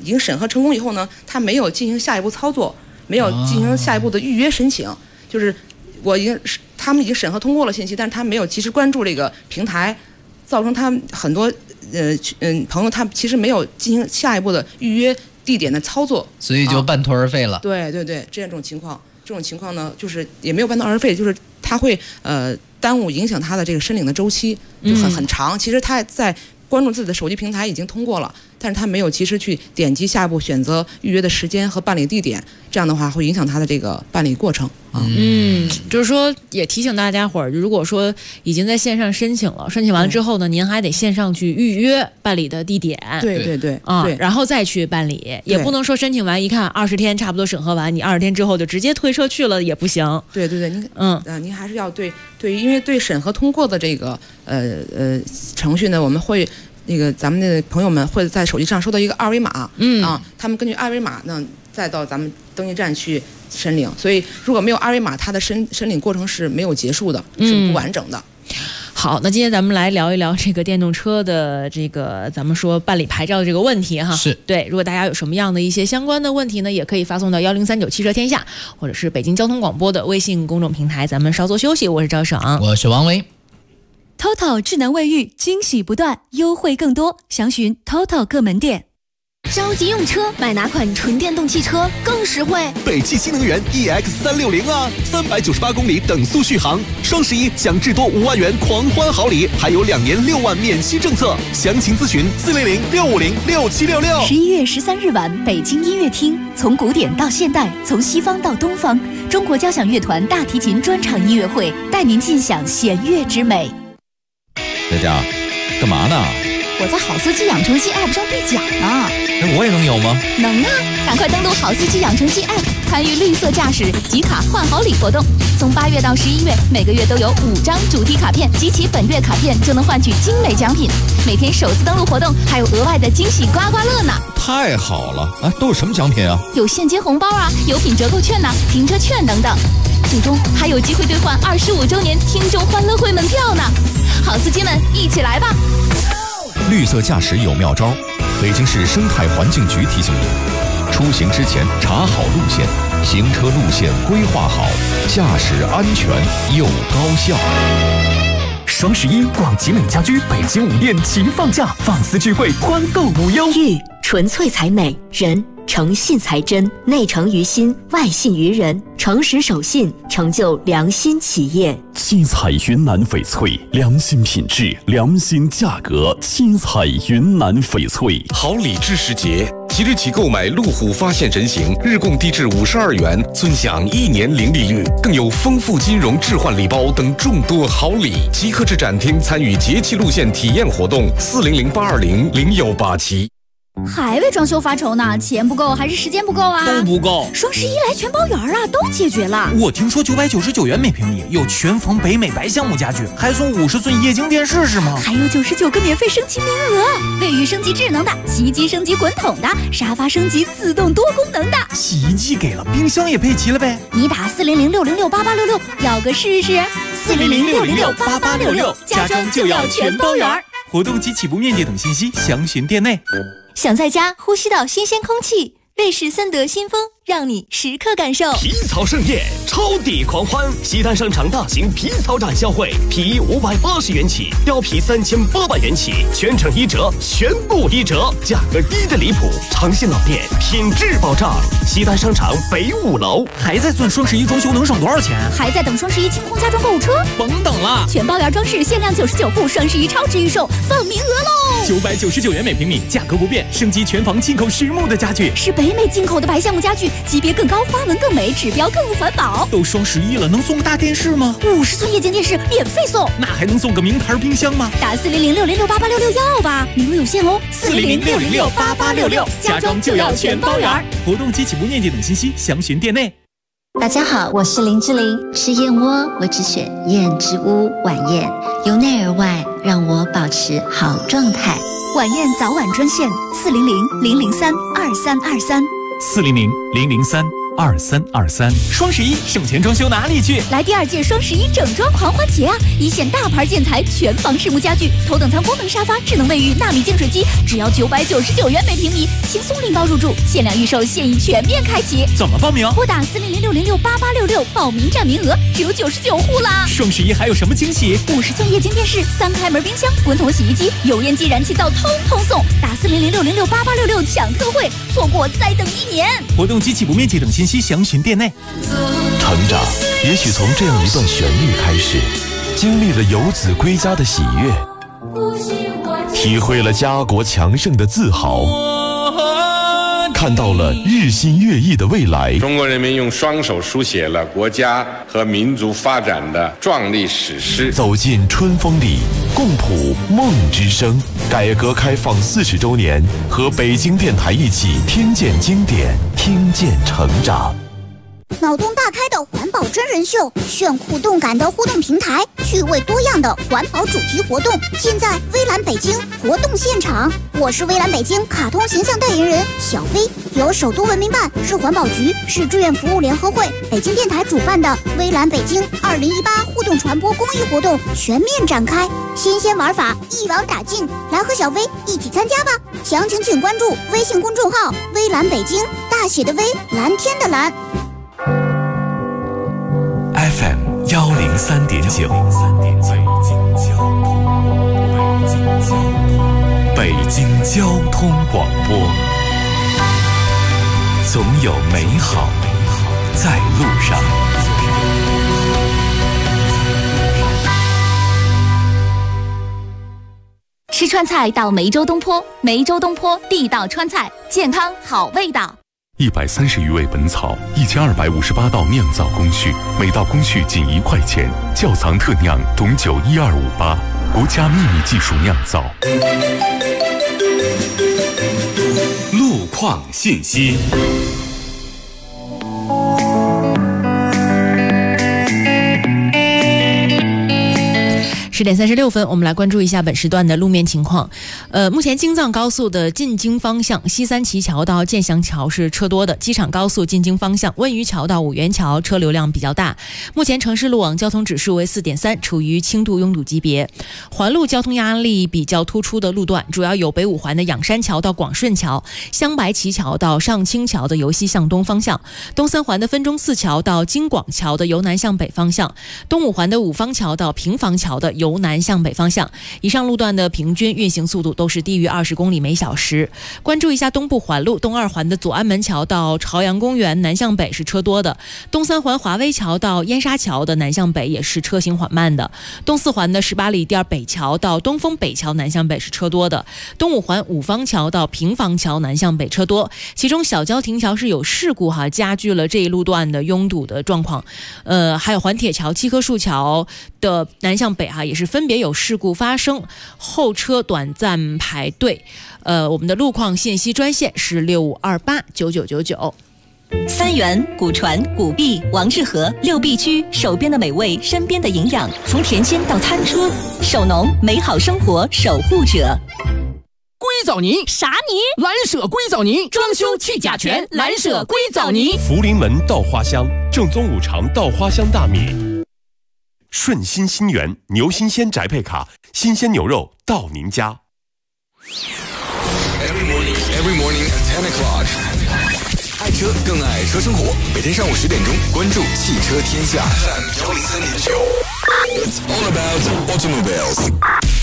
已经审核成功以后呢，他没有进行下一步操作，没有进行下一步的预约申请，就是他们已经审核通过了信息，但是他没有及时关注这个平台，造成他很多朋友他其实没有进行下一步的预约地点的操作， 所以就半途而废了。 对，这种情况呢，就是也没有半途而废，就是他会耽误影响他的这个申领的周期，就很长。其实他在关注自己的手机平台已经通过了，但是他没有及时去点击下一步选择预约的时间和办理地点，这样的话会影响他的这个办理过程啊。 就是说也提醒大家伙儿，如果说已经在线上申请了，申请完了之后呢，您还得线上去预约办理的地点， 对然后再去办理，也不能说申请完一看20天差不多审核完，你20天之后就直接推车去了也不行。 对，您还是要因为对审核通过的这个程序呢，我们会咱们的朋友们会在手机上收到一个二维码，他们根据二维码呢再到咱们登记站去申领，所以如果没有二维码，它的申领过程是没有结束的，是不完整的。 好，那今天咱们来聊一聊这个电动车的咱们说办理牌照的这个问题哈。 是对，如果大家有什么样的一些相关的问题呢，也可以发送到1039汽车天下，或者是北京交通广播的微信公众平台。咱们稍作休息，我是赵爽， 我是王维。 TOTO 智能卫浴，惊喜不断，优惠更多，详询 TOTO 各门店。 着急用车，买哪款纯电动汽车更实惠？ 北汽新能源 EX360啊，398公里等速续航，双11享至多5万元狂欢好礼，还有2年6万免息政策，详情咨询400-650-6766。 11月13日晚，北京音乐厅，从古典到现代，从西方到东方，中国交响乐团大提琴专场音乐会，带您尽享弦乐之美。 佳佳，干嘛呢？ 我在好司机养成系 App 上兑奖呢。 那我也能有吗？ 能啊！赶快登录好司机养成系 App， 参与绿色驾驶集卡换好礼活动。从8月到11月，每个月都有5张主题卡片，集齐本月卡片就能换取精美奖品。每天首次登录活动还有额外的惊喜刮刮乐呢！ 太好了啊！都有什么奖品啊？ 有现金红包啊，有品折扣券呐，停车券等等。最终还有机会兑换25周年听众欢乐会门票呢！好司机们，一起来吧！ 绿色驾驶有妙招，北京市生态环境局提醒您：出行之前查好路线，行车路线规划好，驾驶安全又高效。 双11，广集美家居北京5店齐放假，放肆聚会，欢购无忧。 玉纯粹才美，人诚信才真，内诚于心，外信于人，诚实守信，成就良心企业。 七彩云南翡翠，良心品质，良心价格。七彩云南翡翠。 好礼知时节，即日起购买路虎发现人形，日供低至52元，尊享1年零利率，更有丰富金融置换礼包等众多好礼。即刻至展厅参与节气路线体验活动，400-820-0187。 还为装修发愁呢？钱不够还是时间不够啊？ 都不够。 双11来全包圆啊，都解决了。 我听说999元每平米有全缝北美白橡木家具，还送50寸液晶电视是吗？ 还有99个免费升级名额，卫浴升级智能的，洗衣机升级滚筒的，沙发升级自动多功能的。 洗衣机给了，冰箱也配齐了呗？ 你打400-606-8866要个试试。400-606-8866，家装就要全包圆。 活动及起步面积等信息详询店内。 想在家呼吸到新鲜空气，瑞士森德新风让你时刻感受。 皮草盛宴，超抵狂欢！西单商场大型皮草展销会，皮衣580元起，貂皮3800元起，全程1折，全部1折，价格低得离谱，长信老店，品质保障。西单商场北5楼。 还在算双11装修能省多少钱？ 还在等双11清空家装购物车？ 甭等了， 全包圆装饰限量99户，双11超值预售，放名额喽 ！999元每平米，价格不变，升级全房进口实木的家具， 是北美进口的白橡木家具，级别更高，花纹更美，指标更环保。 都双11了，能送个大电视吗 ？50寸液晶电视免费送。 那还能送个名牌冰箱吗？ 打400-606-8866要吧，名额有限哦。 400-606-8866，家装就要全包圆。活动及起步面积等信息详询店内。 大家好，我是林志玲。吃燕窝，我只选燕之屋晚宴，由内而外让我保持好状态。 晚宴早晚专线400-003-2323。 400-003-2323。 2323。双11省钱装修哪里去？ 来第2届双11整装狂欢节啊！一线大牌建材、全房实木家具、头等舱功能沙发、智能卫浴、纳米净水机，只要999元每平米，轻松拎包入住，限量预售，现已全面开启。 怎么报名？ 拨打4006068866，报名占名额只有99户啦！ 双11还有什么惊喜 ？50寸液晶电视、3开门冰箱、滚筒洗衣机、油烟机、燃气灶通通送！打4006068866抢特惠，错过再等1年。 活动及起步面积等信息详询店内。 成长也许从这样一段旋律开始，经历了游子归家的喜悦，体会了家国强盛的自豪，看到了日新月异的未来。 中国人民用双手书写了国家和民族发展的壮丽史诗。 走进春风里，共谱梦之声。改革开放40周年，和北京电台一起听见经典，听见成长。 脑洞大开的环保真人秀，炫酷动感的互动平台，趣味多样的环保主题活动，尽在微蓝北京活动现场。我是微蓝北京卡通形象代言人小飞，由首都文明办、市环保局、市志愿服务联合会、北京电台主办的微蓝北京2018互动传播公益活动全面展开，新鲜玩法一网打尽，来和小飞一起参加吧！详情请关注微信公众号微蓝北京，大写的微，蓝天的蓝。 FM 103.9，北京交通广播，总有美好在路上。 吃川菜到梅州东坡，梅州东坡地道川菜，健康好味道。 130余味本草，1258道酿造工序，每道工序仅1块钱，窖藏特酿董酒12588，国家秘密技术酿造。 路况信息。 10点36分，我们来关注一下本时段的路面情况。目前京藏高速的进京方向西三旗桥到建祥桥是车多的，机场高速进京方向温榆桥到五元桥车流量比较大。目前城市路网交通指数为4.3，处于轻度拥堵级别。环路交通压力比较突出的路段，主要有北五环的仰山桥到广顺桥、镶白旗桥到上清桥的由西向东方向，东三环的分钟寺桥到京广桥的由南向北方向，东五环的五方桥到平房桥的由南向北方向。以上路段的平均运行速度都是低于20公里每小时。关注一下东部环路东二环的左安门桥到朝阳公园南向北是车多的，东三环华威桥到燕莎桥的南向北也是车行缓慢的，东四环的18里店北桥到东风北桥南向北是车多的，东五环五方桥到平房桥南向北车多。其中小交亭桥是有事故加剧了这一路段的拥堵的状况。还有环铁桥七棵树桥的南向北也是分别有事故发生，后车短暂排队。我们的路况信息专线是65289999。 三元、古传、古碧、王致和6必居，手边的美味，身边的营养，从田间到餐桌，手农美好生活守护者。 硅藻泥啥泥？ 蓝舍硅藻泥，装修去甲醛，蓝舍硅藻泥。 福临门稻花香，正宗五常稻花香大米。顺心新源牛新鲜宅配卡，新鲜牛肉到您家。 Every morning at 10 o'clock， 爱车更爱车生活。每天上午10点钟，关注汽车天下。103.9 It's all about automobiles。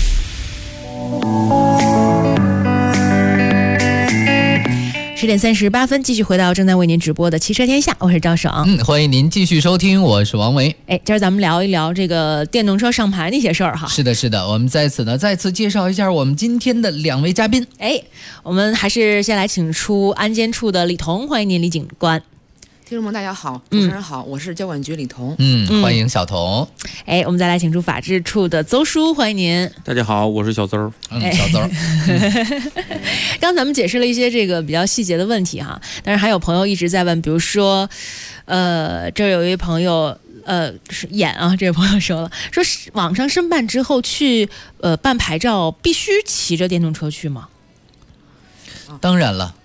10点38分，继续回到正在为您直播的汽车天下，我是赵爽。 欢迎您继续收听，我是王维。 今儿咱们聊一聊这个电动车上牌那些事儿哈。 是的，是的，我们在此呢再次介绍一下我们今天的2位嘉宾。 我们还是先来请出安监处的李彤，欢迎您，李警官。 听众们大家好，主持人好，我是交管局李彤。 欢迎小彤。 我们再来请出法制处的邹叔，欢迎您。 大家好，我是小邹。 小邹。 刚咱们解释了一些这个比较细节的问题哈，但是还有朋友一直在问，比如说，这有一位朋友。是演这位朋友说了，说网上申办之后去办牌照，必须骑着电动车去吗？ 当然了，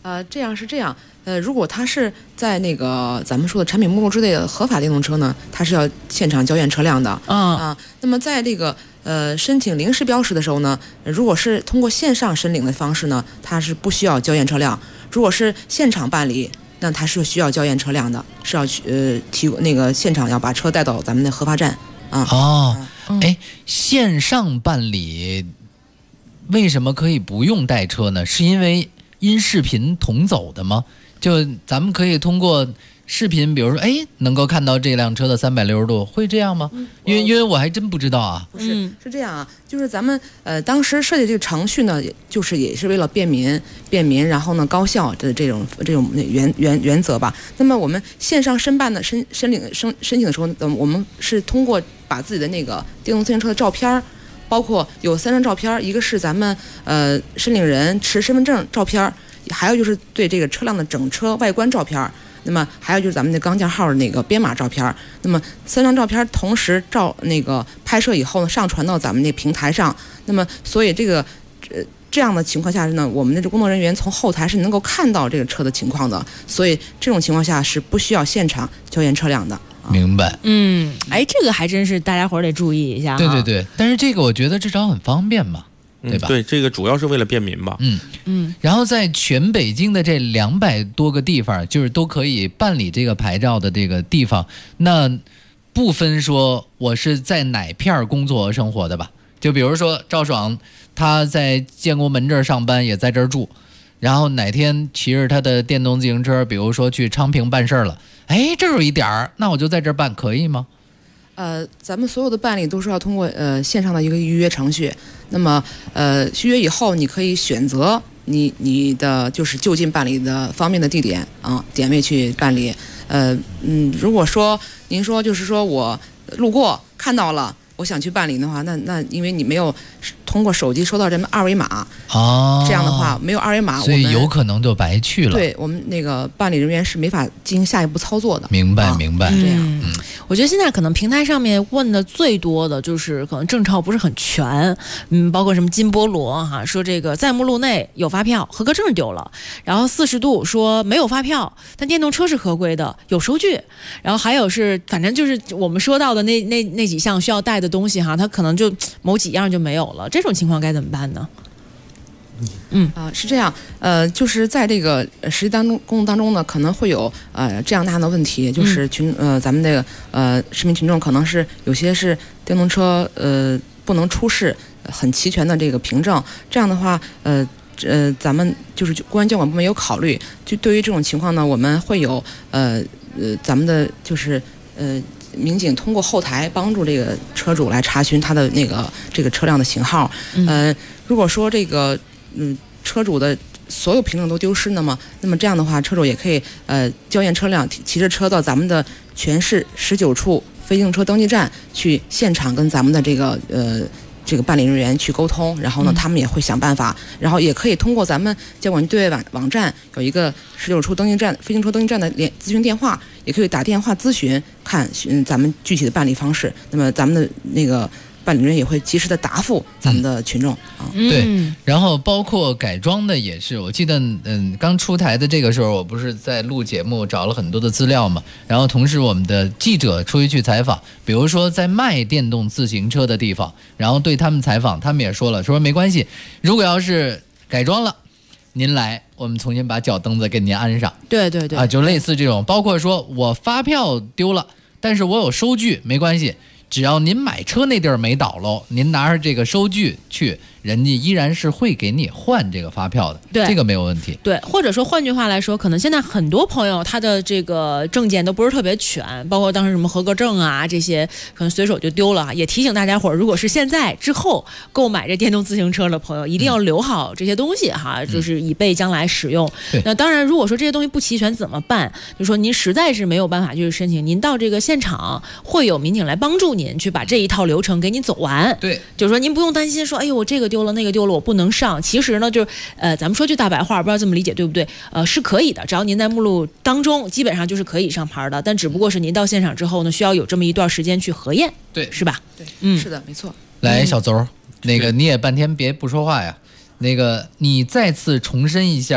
这样，如果它是在那个咱们说的产品目录之内的合法电动车呢，它是要现场交验车辆的。那么在这个申请临时标识的时候呢，如果是通过线上申领的方式呢，它是不需要交验车辆；如果是现场办理，那它是需要交验车辆的，是要去提那个现场要把车带到咱们的核发站啊。 线上办理为什么可以不用带车呢？是因为因视频同走的吗？就咱们可以通过视频，比如说能够看到这辆车的360度，会这样吗？因为我还真不知道啊。 不是，是这样啊，就是咱们当时设计这个程序呢，就是也是为了便民，然后呢高效的这种原则吧。那么我们线上申办的申请的时候，我们是通过把自己的那个电动自行车的照片，包括有3张照片，一个是咱们申领人持身份证照片，还有就是对这个车辆的整车外观照片，那么还有就是咱们的钢架号的那个编码照片。那么3张照片同时拍摄以后呢，上传到咱们那平台上。那么所以这样的情况下呢，我们的工作人员从后台是能够看到这个车的情况的，所以这种情况下是不需要现场交验车辆的。 明白。 这个还真是大家伙得注意一下。 对，但是这个我觉得至少很方便嘛。对吧？ 对，这个主要是为了便民吧。 然后在全北京的这200多个地方，就是都可以办理这个牌照的这个地方，那不分说我是在哪片工作和生活的吧？就比如说赵爽，他在建国门这儿上班，也在这儿住，然后哪天骑着他的电动自行车，比如说去昌平办事了，这有一点儿，那我就在这儿办，可以吗？ 咱们所有的办理都是要通过线上的一个预约程序。那么预约以后，你可以选择你的就是就近办理的方便的地点点位去办理。如果说您说就是说我路过看到了，我想去办理的话，那因为你没有通过手机收到这么2维码，这样的话没有2维码， 所以有可能就白去了。 对，我们那个办理人员是没法进行下一步操作的。 明白。 这样。 我觉得现在可能平台上面问的最多的就是可能证照不是很全，包括什么金波罗说这个在目录内有发票，合格证丢了，然后40度说没有发票，但电动车是合规的，有收据，然后还有是反正就是我们说到的那几项需要带的东西它可能就某几样就没有了，这种情况该怎么办呢？ 是这样，就是在这个实际工作当中呢，可能会有这样那样的问题，就是咱们的市民群众可能是有些是电动车不能出示很齐全的这个凭证，这样的话咱们就是公安监管部门有考虑，就对于这种情况呢，我们会有咱们的就是民警通过后台帮助这个车主来查询他的这个车辆的型号。如果说这个车主的所有凭证都丢失，那么这样的话，车主也可以交验车辆，骑着车到咱们的全市19处非机动车登记站去现场跟咱们的这个办理人员去沟通，然后呢，他们也会想办法，然后也可以通过咱们监管局对外网站有一个19处登记站非机动车登记站的咨询电话，也可以打电话咨询看咱们具体的办理方式。那么咱们的那个办理人员也会及时的答复咱们的群众。 对，然后包括改装的也是，我记得刚出台的这个时候，我不是在录节目找了很多的资料嘛，然后同时我们的记者出去采访，比如说在卖电动自行车的地方，然后对他们采访，他们也说了，说没关系，如果要是改装了，您来，我们重新把脚蹬子给您安上。 对就类似这种，包括说我发票丢了，但是我有收据，没关系，只要您买车那地儿没倒喽，您拿着这个收据去，人家依然是会给你换这个发票的。 对， 这个没有问题。 对，或者说换句话来说，可能现在很多朋友他的这个证件都不是特别全，包括当时什么合格证这些可能随手就丢了。也提醒大家伙儿，如果是现在之后购买这电动自行车的朋友，一定要留好这些东西就是以备将来使用。那当然，如果说这些东西不齐全怎么办？就是说您实在是没有办法去申请，您到这个现场会有民警来帮助您去把这一套流程给你走完。 对， 就是说您不用担心说，哎呦我这个丢了那个丢了我不能上。其实呢，就是咱们说句大白话，不知道这么理解对不对？是可以的，只要您在目录当中基本上就是可以上牌的，但只不过是您到现场之后呢，需要有这么一段时间去核验。 对， 是吧？ 对，是的，没错。 来，小邹，那个你也半天别不说话呀。那个你再次重申一下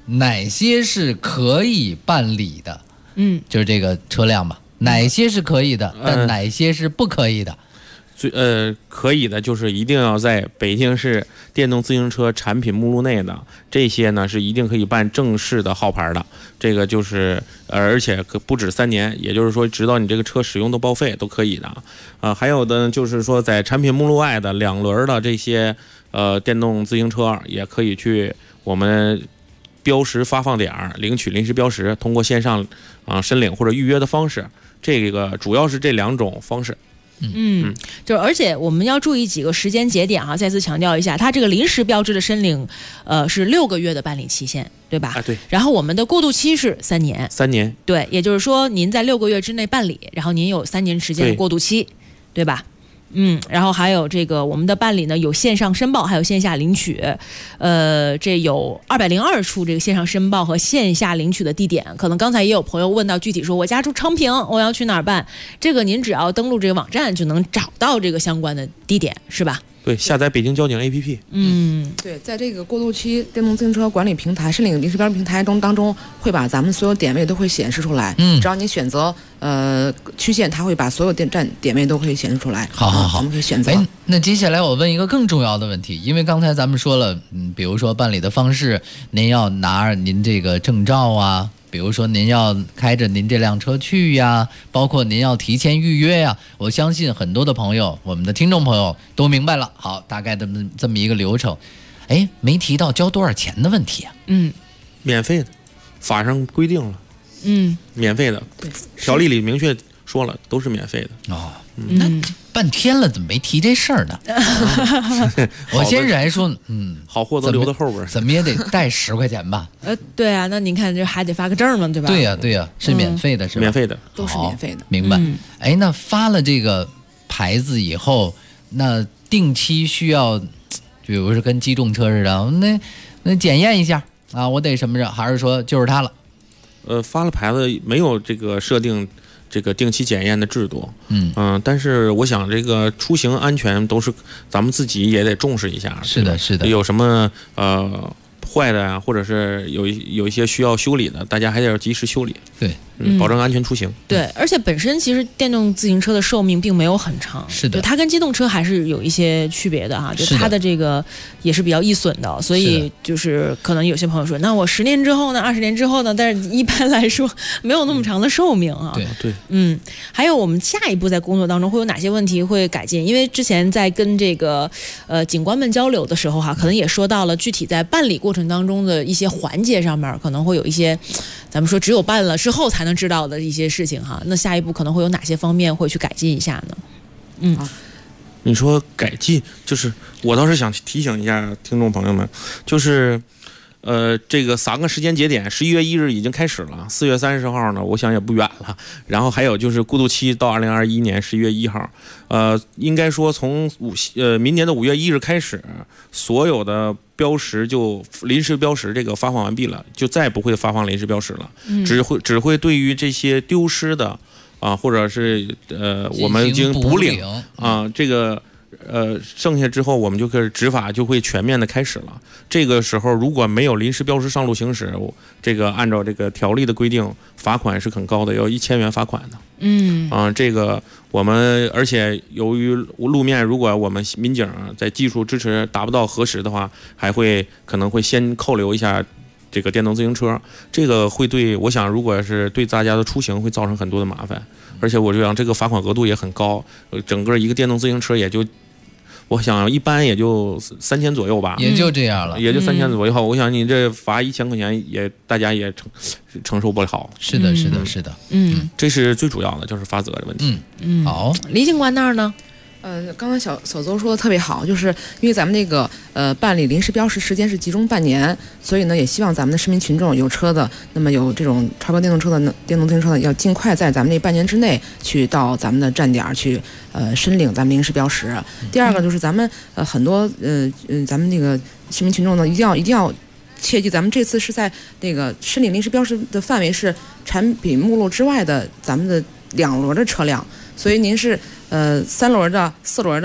哪些是可以办理的？就是这个车辆吧，哪些是可以的，但哪些是不可以的？ 可以的就是一定要在北京市电动自行车产品目录内的这些呢，是一定可以办正式的号牌的。这个就是而且不止3年，也就是说直到你这个车使用都报废都可以的。还有的就是说在产品目录外的2轮的这些电动自行车也可以去我们标识发放点领取临时标识，通过线上申领或者预约的方式。这个主要是这2种方式。 就是而且我们要注意几个时间节点啊，再次强调一下，它这个临时标志的申领，是6个月的办理期限，对吧？ 对。 然后我们的过渡期是3年。 3年。 对，也就是说您在6个月之内办理，然后您有3年时间的过渡期，对吧？然后还有这个我们的办理呢，有线上申报，还有线下领取，这有202处这个线上申报和线下领取的地点。可能刚才也有朋友问到具体说，我家住昌平，我要去哪儿办？这个您只要登录这个网站就能找到这个相关的地点，是吧？ 对，下载北京交警 APP。 对，在这个过渡期电动自行车管理平台申领临时标志平台当中，会把咱们所有点位都会显示出来。只要你选择区县，它会把所有点位都可以显示出来。 好， 咱们可以选择。 那接下来我问一个更重要的问题，因为刚才咱们说了，比如说办理的方式，您要拿您这个证照啊。比如说您要开着您这辆车去呀，包括您要提前预约呀，我相信很多的朋友，我们的听众朋友都明白了。好，大概的这么一个流程。没提到交多少钱的问题啊？ 免费的，法上规定了。免费的，条例里明确说了，都是免费的。 那半天了，怎么没提这事儿呢？我先是还说， 好货都留到后边， 怎么也得带10块钱吧？ 对啊，那您看这还得发个证嘛，对吧？ 对呀，是免费的，是吧？ 免费的， 都是免费的。 明白。那发了这个牌子以后，那定期需要，比如说跟机动车似的，那检验一下啊，我得什么着？还是说就是它了？ 发了牌子没有这个设定。这个定期检验的制度，但是我想这个出行安全都是咱们自己也得重视一下。 是的， 有什么坏的呀，或者是有一些需要修理的，大家还得要及时修理。 对， 保证安全出行。 对，而且本身其实电动自行车的寿命并没有很长， 是的， 它跟机动车还是有一些区别的哈，就它的这个也是比较易损的，所以就是可能有些朋友说，那我10年之后呢，20年之后呢，但是一般来说没有那么长的寿命啊。 对， 还有我们下一步在工作当中会有哪些问题会改进？因为之前在跟这个警官们交流的时候哈，可能也说到了具体在办理过程当中的一些环节上面，可能会有一些咱们说只有办了之后才能知道的一些事情哈。那下一步可能会有哪些方面会去改进一下呢？ 你说改进，就是我倒是想提醒一下听众朋友们，就是这个3个时间节点，11月1日已经开始了，4月30号呢，我想也不远了。然后还有就是过渡期到2021年11月1号，应该说从明年的5月1日开始，所有的标识就临时标识这个发放完毕了，就再不会发放临时标识了，只会对于这些丢失的或者是我们已经补领这个剩下之后我们就开始执法就会全面的开始了。这个时候如果没有临时标识上路行驶，这个按照这个条例的规定，罚款是很高的，要1000元罚款的。这个我们而且由于路面，如果我们民警在技术支持达不到核实的话，还可能会先扣留一下这个电动自行车，这个会我想如果是对大家的出行会造成很多的麻烦，而且我就想这个罚款额度也很高，整个一个电动自行车也就。我想一般也就3000左右吧， 也就这样了， 也就3000左右。我想你这罚1000块钱大家也承受不了。 是的。 这是最主要的，就是罚则的问题。 好， 李警官那儿呢？ 刚才小邹说的特别好，就是因为咱们这个办理临时标识时间是集中半年，所以呢也希望咱们的市民群众有车的，那么有这种超标电动车的电动自行车的，要尽快在咱们这半年之内去到咱们的站点去申领咱们临时标识。第二个就是咱们很多咱们那个市民群众呢一定要切记，咱们这次是在那个申领临时标识的范围是产品目录之外的咱们的2轮的车辆，所以您是3轮的、4轮的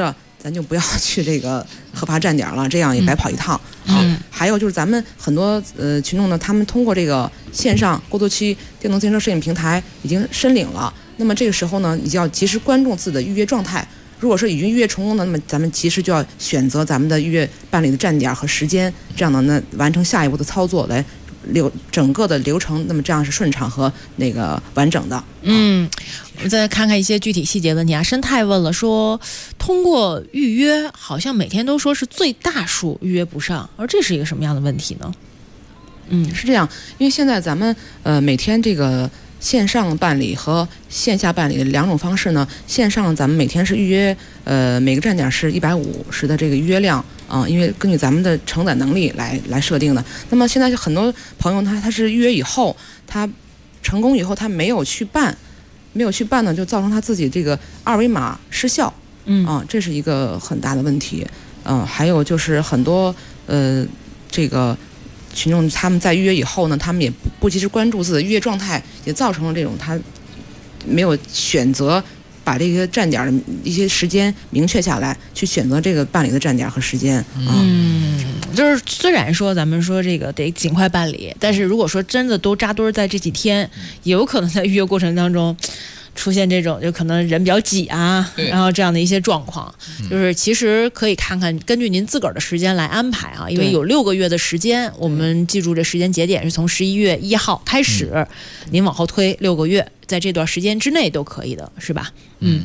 咱就不要去这个核发站点了，这样也白跑一趟。还有就是咱们很多群众呢，他们通过这个线上过渡期电动自行车摄影平台已经申领了，那么这个时候呢，你就要及时关注自己的预约状态。如果说已经预约成功的，那么咱们及时就要选择咱们的预约办理的站点和时间，这样呢完成下一步的操作，来整个的流程，那么这样是顺畅和那个完整的。 我们再看看一些具体细节问题啊。申泰问了说，通过预约好像每天都说是最大数预约不上，而这是一个什么样的问题呢？ 是这样，因为现在咱们每天这个线上办理和线下办理的两种方式呢。线上咱们每天是预约，每个站点是150的这个预约量啊，因为根据咱们的承载能力来设定的。那么现在很多朋友他是预约以后，他成功以后他没有去办呢，就造成他自己这个二维码失效，这是一个很大的问题。还有就是很多这个群众他们在预约以后呢，他们也不及时关注自己的预约状态，也造成了这种他没有选择把这个站点的一些时间明确下来，去选择这个办理的站点和时间。 就是虽然说咱们说这个得尽快办理，但是如果说真的都扎堆在这几天，也有可能在预约过程当中出现这种就可能人比较挤啊，然后这样的一些状况，就是其实可以看看根据您自个儿的时间来安排啊，因为有6个月的时间，我们记住这时间节点是从11月1号开始，您往后推6个月，在这段时间之内都可以的，是吧？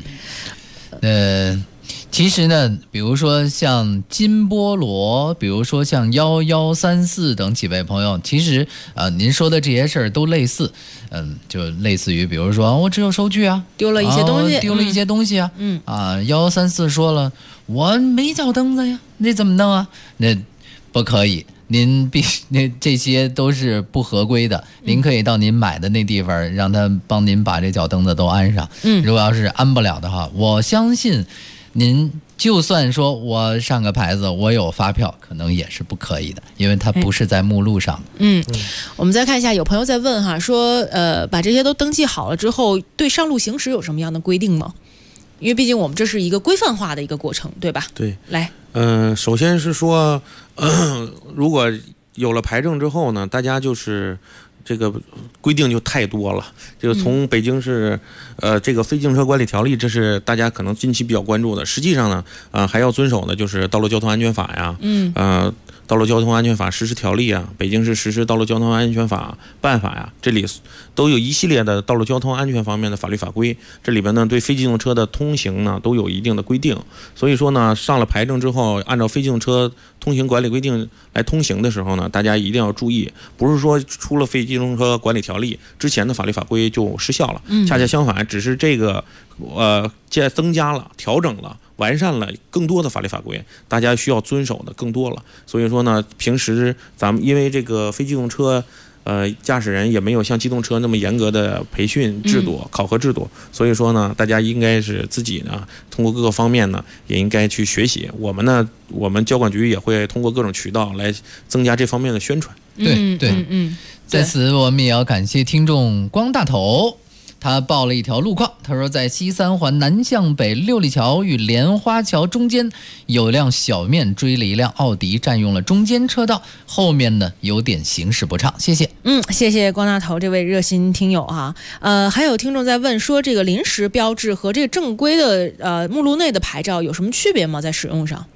其实呢，比如说像金菠萝，比如说像1134等几位朋友，其实您说的这些事儿都类似，就类似于比如说我只有收据啊， 丢了一些东西， 丢了一些东西啊，1134说了我没脚蹬子呀，那怎么弄啊？那不可以。您这些都是不合规的，您可以到您买的那地方，让他帮您把这脚蹬子都安上。如果要是安不了的话，我相信您就算说我上个牌子，我有发票，可能也是不可以的，因为它不是在目录上。 我们再看一下，有朋友在问哈，说把这些都登记好了之后，对上路行驶有什么样的规定吗？因为毕竟我们这是一个规范化的一个过程，对吧？ 对， 来， 首先是说，如果有了牌证之后呢，大家就是这个规定就太多了。就从北京市这个非机动车管理条例，这是大家可能近期比较关注的。实际上呢，还要遵守的就是道路交通安全法呀，道路交通安全法实施条例啊，北京市实施道路交通安全法办法呀，这里都有一系列的道路交通安全方面的法律法规。这里边呢，对非机动车的通行呢都有一定的规定。所以说呢，上了牌证之后，按照非机动车通行管理规定来通行的时候呢，大家一定要注意，不是说出了非机动车管理条例之前的法律法规就失效了，恰恰相反，只是这个增加了、调整了、完善了更多的法律法规，大家需要遵守的更多了。所以说呢，平时咱们因为这个非机动车驾驶人也没有像机动车那么严格的培训制度、考核制度，所以说呢，大家应该是自己呢通过各个方面呢也应该去学习。我们交管局也会通过各种渠道来增加这方面的宣传。 对，在此我们也要感谢听众光大头。他报了一条路况，他说在西三环南向北六里桥与莲花桥中间有辆小面追了一辆奥迪，占用了中间车道，后面呢有点行驶不畅。谢谢。 谢谢光大头这位热心听友哈。还有听众在问说，这个临时标志和这个正规的目录内的牌照有什么区别吗？在使用上？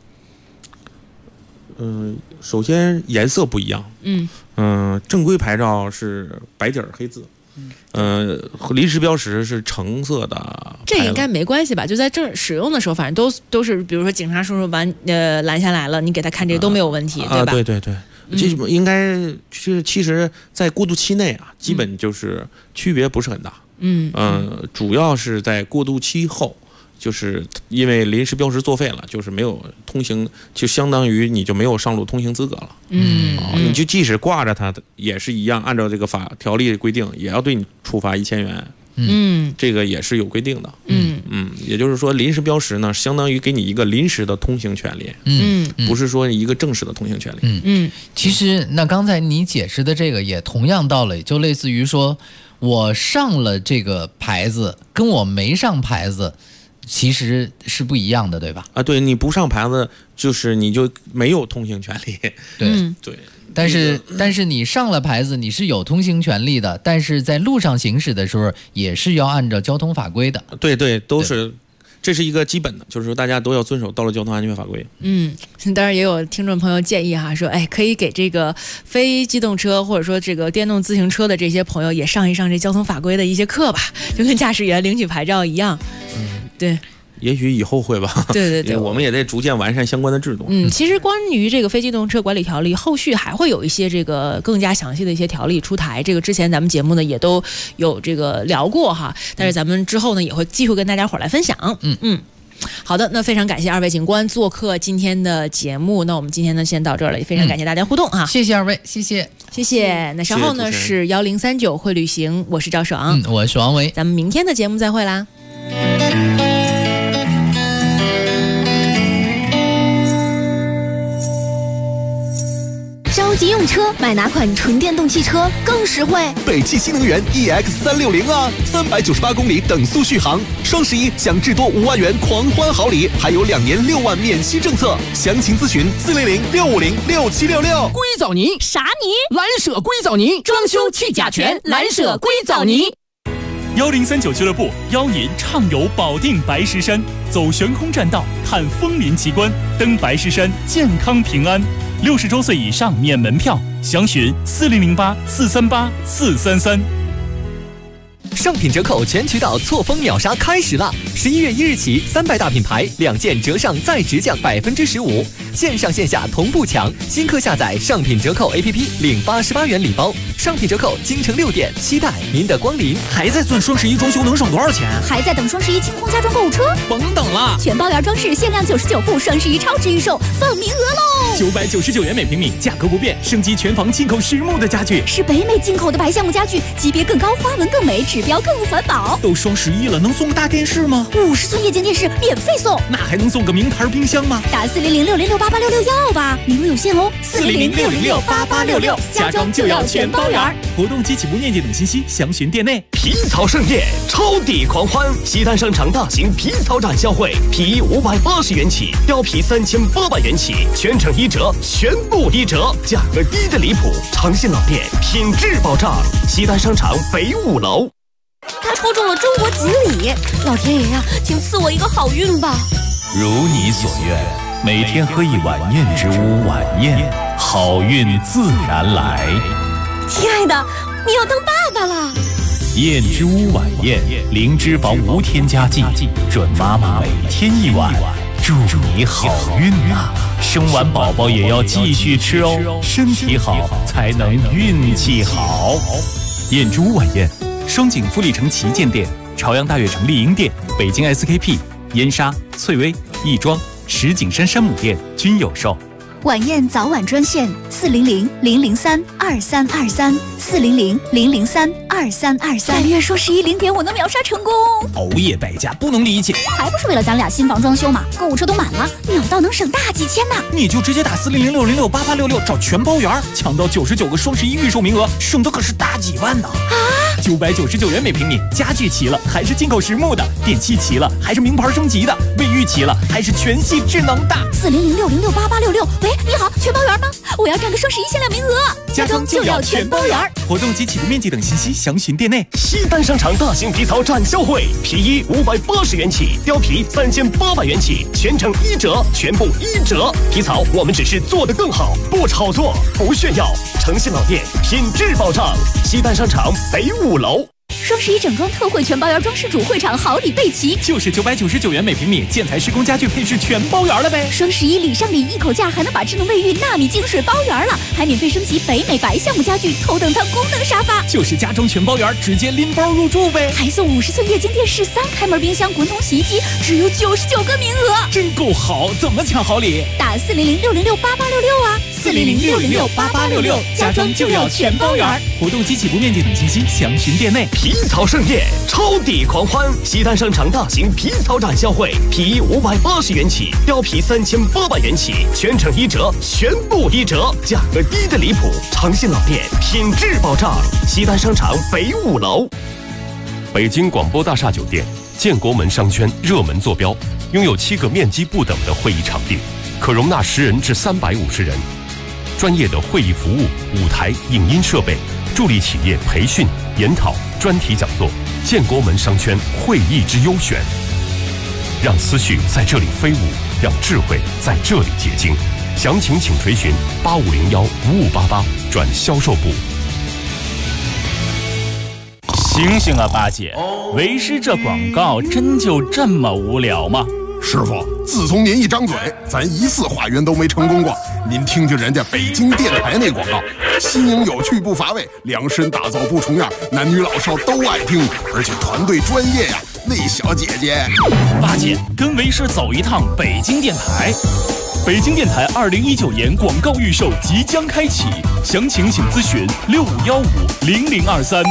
首先颜色不一样。正规牌照是白底儿黑字。临时标识是橙色的， 这应该没关系吧？就在正使用的时候，反正都是，比如说警察叔叔把拦下来了，你给他看这个都没有问题，对吧？ 对，这应该是其实，在过渡期内啊，基本就是区别不是很大。主要是在过渡期后。就是因为临时标识作废了，就是没有通行，就相当于你就没有上路通行资格了。你就即使挂着它也是一样，按照这个条例规定，也要对你处罚1000元。这个也是有规定的。也就是说，临时标识呢，相当于给你一个临时的通行权利。不是说一个正式的通行权利。 其实那刚才你解释的这个也同样道理，就类似于说我上了这个牌子，跟我没上牌子。 其实是不一样的，对吧？ 啊，对，你不上牌子，就是你就没有通行权利。 对。但是你上了牌子，你是有通行权利的，但是在路上行驶的时候也是要按照交通法规的。 对，都是，这是一个基本的，就是说大家都要遵守道路交通安全法规。 当然也有听众朋友建议哈，说可以给这个非机动车或者说这个电动自行车的这些朋友也上一上这交通法规的一些课吧，就跟驾驶员领取牌照一样。对。 也许以后会吧。 对， 我们也得逐渐完善相关的制度。 其实关于这个非机动车管理条例，后续还会有一些这个更加详细的一些条例出台。这个之前咱们节目呢也都有这个聊过哈，但是咱们之后呢也会继续跟大家伙来分享。好的，那非常感谢二位警官做客今天的节目。那我们今天呢先到这儿了，也非常感谢大家互动哈。 谢谢二位，谢谢。 那稍后呢是1039会旅行，我是赵爽， 我是王维， 咱们明天的节目再会啦。 着急用车，买哪款纯电动汽车更实惠？ 北汽新能源 EX360啊，398公里等速续航，双11享至多5万元狂欢好礼，还有2年6万免息政策。详情咨询400-650-6766。 硅藻泥啥泥？蓝舍硅藻泥，装修去甲醛，蓝舍硅藻泥。 1039俱乐部邀您畅游保定白石山，走悬空栈道，看枫林奇观，登白石山健康平安。60周岁以上免门票，详询4008-438-433。 上品折扣全渠道错峰秒杀开始啦！11月1日起，300大品牌2件折上再直降15%，线上线下同步抢。新客下载上品折扣 APP 领88元礼包。上品折扣京城6店，期待您的光临。 还在算双11装修能省多少钱？ 还在等双11清空家装购物车？ 甭等了， 全包圆装饰限量99户，双11超值预售，放名额喽 ！999元每平米，价格不变，升级全房进口实木的家具， 是北美进口的白橡木家具，级别更高，花纹更美，指标更环保。 都双11了，能送个大电视吗 ？50寸液晶电视免费送。 那还能送个名牌冰箱吗？ 打400-606-8866要吧，名额有限哦。 400-606-8866，家装就要全包圆。活动及起步面积等信息详询店内。 皮草盛宴，超抵狂欢！西单商场大型皮草展销会，皮衣580元起，貂皮3800元起，全程1折，全部1折，价格低的离谱。诚信老店，品质保障。西单商场北5楼。 他抽中了中国锦鲤，老天爷呀，请赐我一个好运吧！ 如你所愿，每天喝一碗燕之屋晚宴，好运自然来。 亲爱的，你要当爸爸了！ 燕之屋晚宴，零脂肪无添加剂，准妈妈每天1碗，祝你好运啊！生完宝宝也要继续吃哦，身体好才能运气好。 燕之屋晚宴，双井富力城旗舰店、朝阳大悦城丽婴店、北京 SKP、燕莎、翠微、亦庄、石景山山姆店均有售。 晚宴早晚专线400-003-2323，400-003-2323。但愿双110点我能秒杀成功。 熬夜败家不能理解， 还不是为了咱俩新房装修嘛？购物车都满了，秒到能省大几千呢。 你就直接打400-606-8866找全包圆，抢到99个双11预售名额，省的可是大几万呢！啊！999元每平米，家具齐了还是进口实木的，电器齐了还是名牌升级的，卫浴齐了还是全系智能的。 400-606-8866。喂，你好，全包圆吗？我要占个双11限量名额。 家装就要全包圆。活动及起步面积等信息详询店内。 西单商场大型皮草展销会，皮衣580元起，貂皮3800元起，全程1折，全部1折。皮草我们只是做得更好，不炒作，不炫耀。诚信老店，品质保障。西单商场北5楼。 双11整装特惠全包圆装饰主会场好礼备齐， 就是999元每平米，建材施工家具配饰全包圆了呗。 双11礼上礼，一口价还能把智能卫浴纳米净水包圆了，还免费升级北美白橡木家具头等舱功能沙发， 就是家装全包圆，直接拎包入住呗。 还送50寸液晶电视、3开门冰箱、滚筒洗衣机，只有99个名额， 真够好！怎么抢好礼？ 打400-606-8866啊 ，400-606-8866，家装就要全包圆。活动及起步面积等信息详询店内。 皮草盛宴，超抵狂欢！西单商场大型皮草展销会，皮衣580元起，貂皮3800元起，全程1折，全部1折，价格低的离谱。诚信老店，品质保障。西单商场北5楼。 北京广播大厦酒店建国门商圈热门坐标，拥有7个面积不等的会议场地，可容纳10人至350人。专业的会议服务、舞台、影音设备，助力企业培训、研讨、专题讲座。建国门商圈会议之优选，让思绪在这里飞舞，让智慧在这里结晶。详情请垂询8501-5588转销售部。 醒醒啊，八姐！为师这广告真就这么无聊吗？ 师傅，自从您一张嘴，咱1次化缘都没成功过。您听听人家北京电台那广告，新颖有趣不乏味，量身打造不重样，男女老少都爱听，而且团队专业呀。那小姐姐， 八姐跟为师走一趟北京电台。北京电台2019年广告预售即将开启，详情请咨询65150023。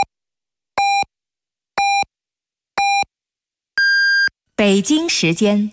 北京时间